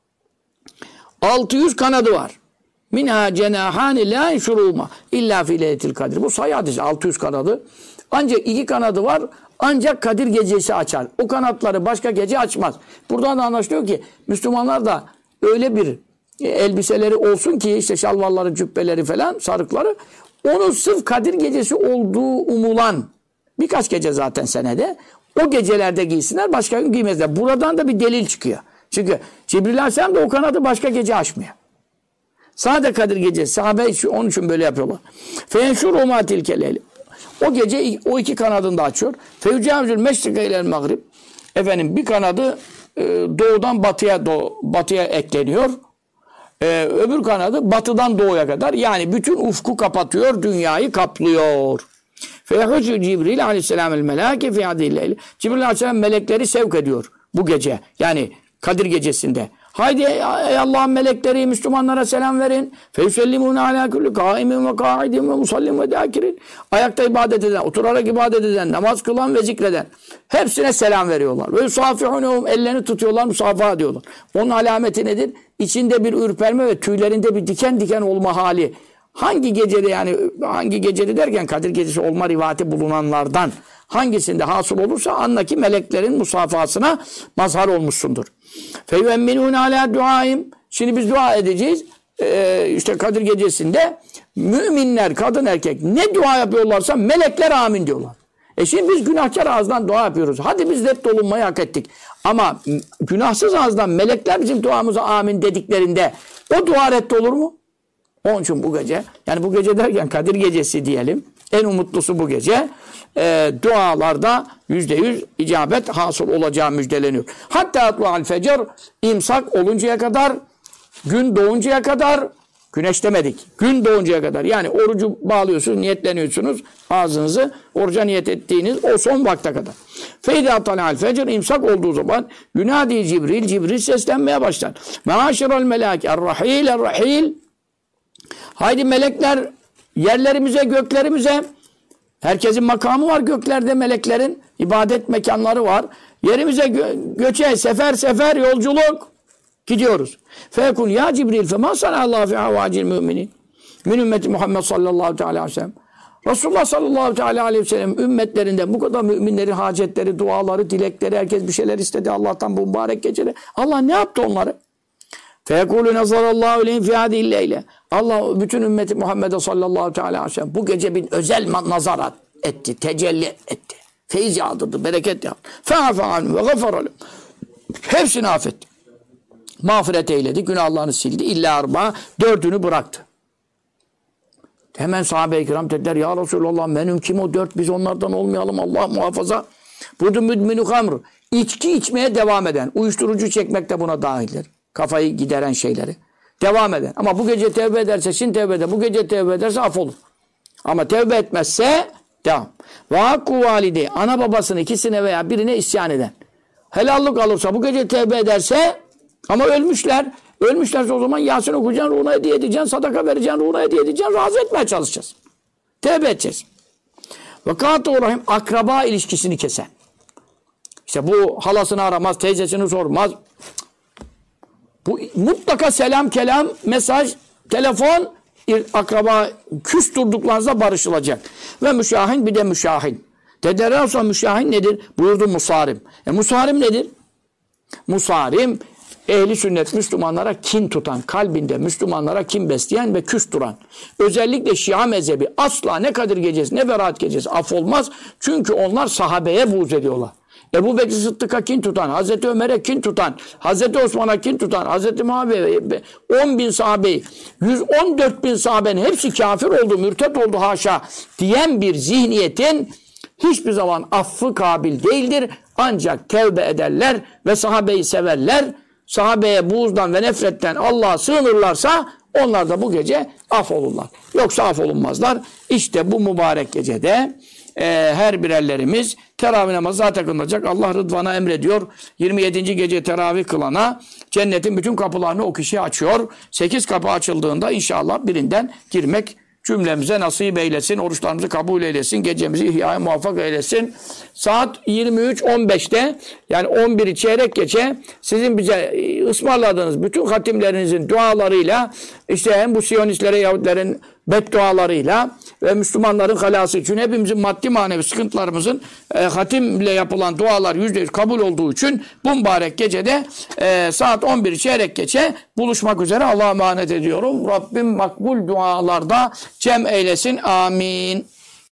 600 kanadı var. Minhâ cenâhâni lâ inşurûmâ illâ fî leyletil kadir. Bu sayı hadis. 600 kanadı. Ancak 2 kanadı var. Ancak Kadir gecesi açar. O kanatları başka gece açmaz. Buradan da anlaşılıyor ki Müslümanlar da öyle bir elbiseleri olsun ki işte şalvarları, cübbeleri falan, sarıkları, onu sırf Kadir gecesi olduğu umulan birkaç gece zaten senede o gecelerde giysinler, başka gün giymezler. Buradan da bir delil çıkıyor. Çünkü Cibril Aleyhisselam da o kanadı başka gece açmıyor. Sadece Kadir gecesi. Sahabe onun için böyle yapıyorlar. Fenşur umatil keleli. O gece o 2 kanadını da açıyor. Feyucavzül meşrike ilel mağrib. Bir kanadı doğudan batıya ekleniyor. Öbür kanadı batıdan doğuya kadar. Yani bütün ufku kapatıyor, dünyayı kaplıyor. Feyehucu Cibril aleyhisselam el melâke fi hadîl leyle. Cibril aleyhisselam melekleri sevk ediyor bu gece. Yani Kadir gecesinde. Haydi ey Allah'ın melekleri Müslümanlara selam verin. Feyüsellimûne alâ kulli kâimin ve kâidin ve musallim ve dâkirin. Ayakta ibadet eden, oturarak ibadet eden, namaz kılan ve zikreden. Hepsine selam veriyorlar. Ve yusâfihûnehum, ellerini tutuyorlar, musafaha ediyorlar. Onun alameti nedir? İçinde bir ürperme ve tüylerinde bir diken diken olma hali. Hangi gecede, yani hangi gecede derken Kadir gecesi olma rivayeti bulunanlardan hangisinde hasıl olursa andaki meleklerin musafahasına mazhar olmuşsundur. فَيُوَمِّنُونَ عَلَى دُعَائِمْ. Şimdi biz dua edeceğiz. İşte Kadir gecesinde müminler, kadın erkek ne dua yapıyorlarsa melekler amin diyorlar. Şimdi biz günahkar ağızdan dua yapıyoruz. Hadi biz reddolunmayı hak ettik. Ama günahsız ağızdan melekler bizim duamıza amin dediklerinde o dua reddolur mu? Onun için bu gece, yani bu gece derken Kadir gecesi diyelim, en umutlusu bu gece, dualarda %100 icabet hasıl olacağı müjdeleniyor. Hatta atlu'al fecr, imsak oluncaya kadar, gün doğuncaya kadar, güneş demedik, gün doğuncaya kadar, yani orucu bağlıyorsunuz, niyetleniyorsunuz, ağzınızı oruca niyet ettiğiniz o son vakte kadar. Feyde atlu'al fecr, imsak olduğu zaman yunadi Cibril seslenmeye başlar. Meaşiral melâke, er-rahil, haydi melekler yerlerimize, göklerimize, herkesin makamı var göklerde, meleklerin ibadet mekanları var. Yerimize göçe, sefer yolculuk gidiyoruz. Fekun ya Cibril fema sanallahu fi havacil müminin. Min ümmeti Muhammed sallallahu teala aleyhi ve sellem. Resulullah sallallahu teala aleyhi ve sellem ümmetlerinden bu kadar müminlerin hacetleri, duaları, dilekleri, herkes bir şeyler istedi Allah'tan bu mübarek gecede. Allah ne yaptı onları? Feyekûlü nezarallahu lehim fî hâdihil leyle. Allah bütün ümmeti Muhammed'e sallallahu teala aleyhi ve sellem bu gece bir özel nazarat etti, tecelli etti. Feyiz yağdırdı, bereket yağdırdı. Fe'afe anhum ve gafara. Hepsini affetti. Mağfiret eyledi, günahlarını sildi. İlla arba, 4'ünü bıraktı. Hemen sahabe-i kiram dediler, ya Resulallah menüm kim o 4, biz onlardan olmayalım, Allah muhafaza. Budu müdminu hamr. İçki içmeye devam eden, uyuşturucu çekmek de buna dahildir. Kafayı gideren şeyleri. Devam eden. Ama bu gece tevbe ederse, şimdi tevbe eder. Bu gece tevbe ederse affolur. Ama tevbe etmezse devam. Ve hakku valide, ana babasının ikisine veya birine isyan eden. Helallik alırsa, bu gece tevbe ederse, ama ölmüşlerse o zaman Yasin okuyacaksın, ruhuna hediye edeceksin, sadaka vereceksin, ruhuna hediye edeceksin, razı etmeye çalışacağız. Tevbe edeceğiz. Ve kâtu rahim, akraba ilişkisini kesen. İşte bu halasını aramaz, teyzesini sormaz. Bu mutlaka selam, kelam, mesaj, telefon, akraba küs durduklarınızda barışılacak. Ve müşahin, bir de müşahin. Dediler sonra müşahin nedir? Buyurdu musarim. Musarim nedir? Musarim, ehli sünnet Müslümanlara kin tutan, kalbinde Müslümanlara kin besleyen ve küs duran. Özellikle Şia mezhebi asla ne Kadir gecesi ne Berat gecesi affolmaz. Çünkü onlar sahabeye buğz ediyorlar. Ebu Bekir Sıddık'a kin tutan, Hazreti Ömer'e kin tutan, Hazreti Osman'a kin tutan, Hazreti Muhammed'e 10.000 sahabeyi, 114.000 sahabenin hepsi kafir oldu, mürtet oldu haşa diyen bir zihniyetin hiçbir zaman affı kabil değildir. Ancak tevbe ederler ve sahabeyi severler. Sahabeye buğzdan ve nefretten Allah'a sığınırlarsa onlar da bu gece affolurlar. Yoksa affolunmazlar. İşte bu mübarek gecede her birerlerimiz teravih namazı zaten kılınacak. Allah Rıdvan'a emrediyor. 27. gece teravih kılana cennetin bütün kapılarını o kişiye açıyor. 8 kapı açıldığında inşallah birinden girmek cümlemize nasip eylesin. Oruçlarımızı kabul eylesin. Gecemizi ihyaya muvaffak eylesin. Saat 23.15'te yani 11'i çeyrek geçe sizin bize ısmarladığınız bütün hatimlerinizin dualarıyla işte hem bu Siyonistlere, Yahudilerin beddualarıyla ve Müslümanların halası için hepimizin maddi manevi sıkıntılarımızın hatimle yapılan dualar %100 kabul olduğu için bu mübarek gecede saat 11'i çeyrek geçe buluşmak üzere Allah'a emanet ediyorum. Rabbim makbul dualarda cem eylesin. Amin.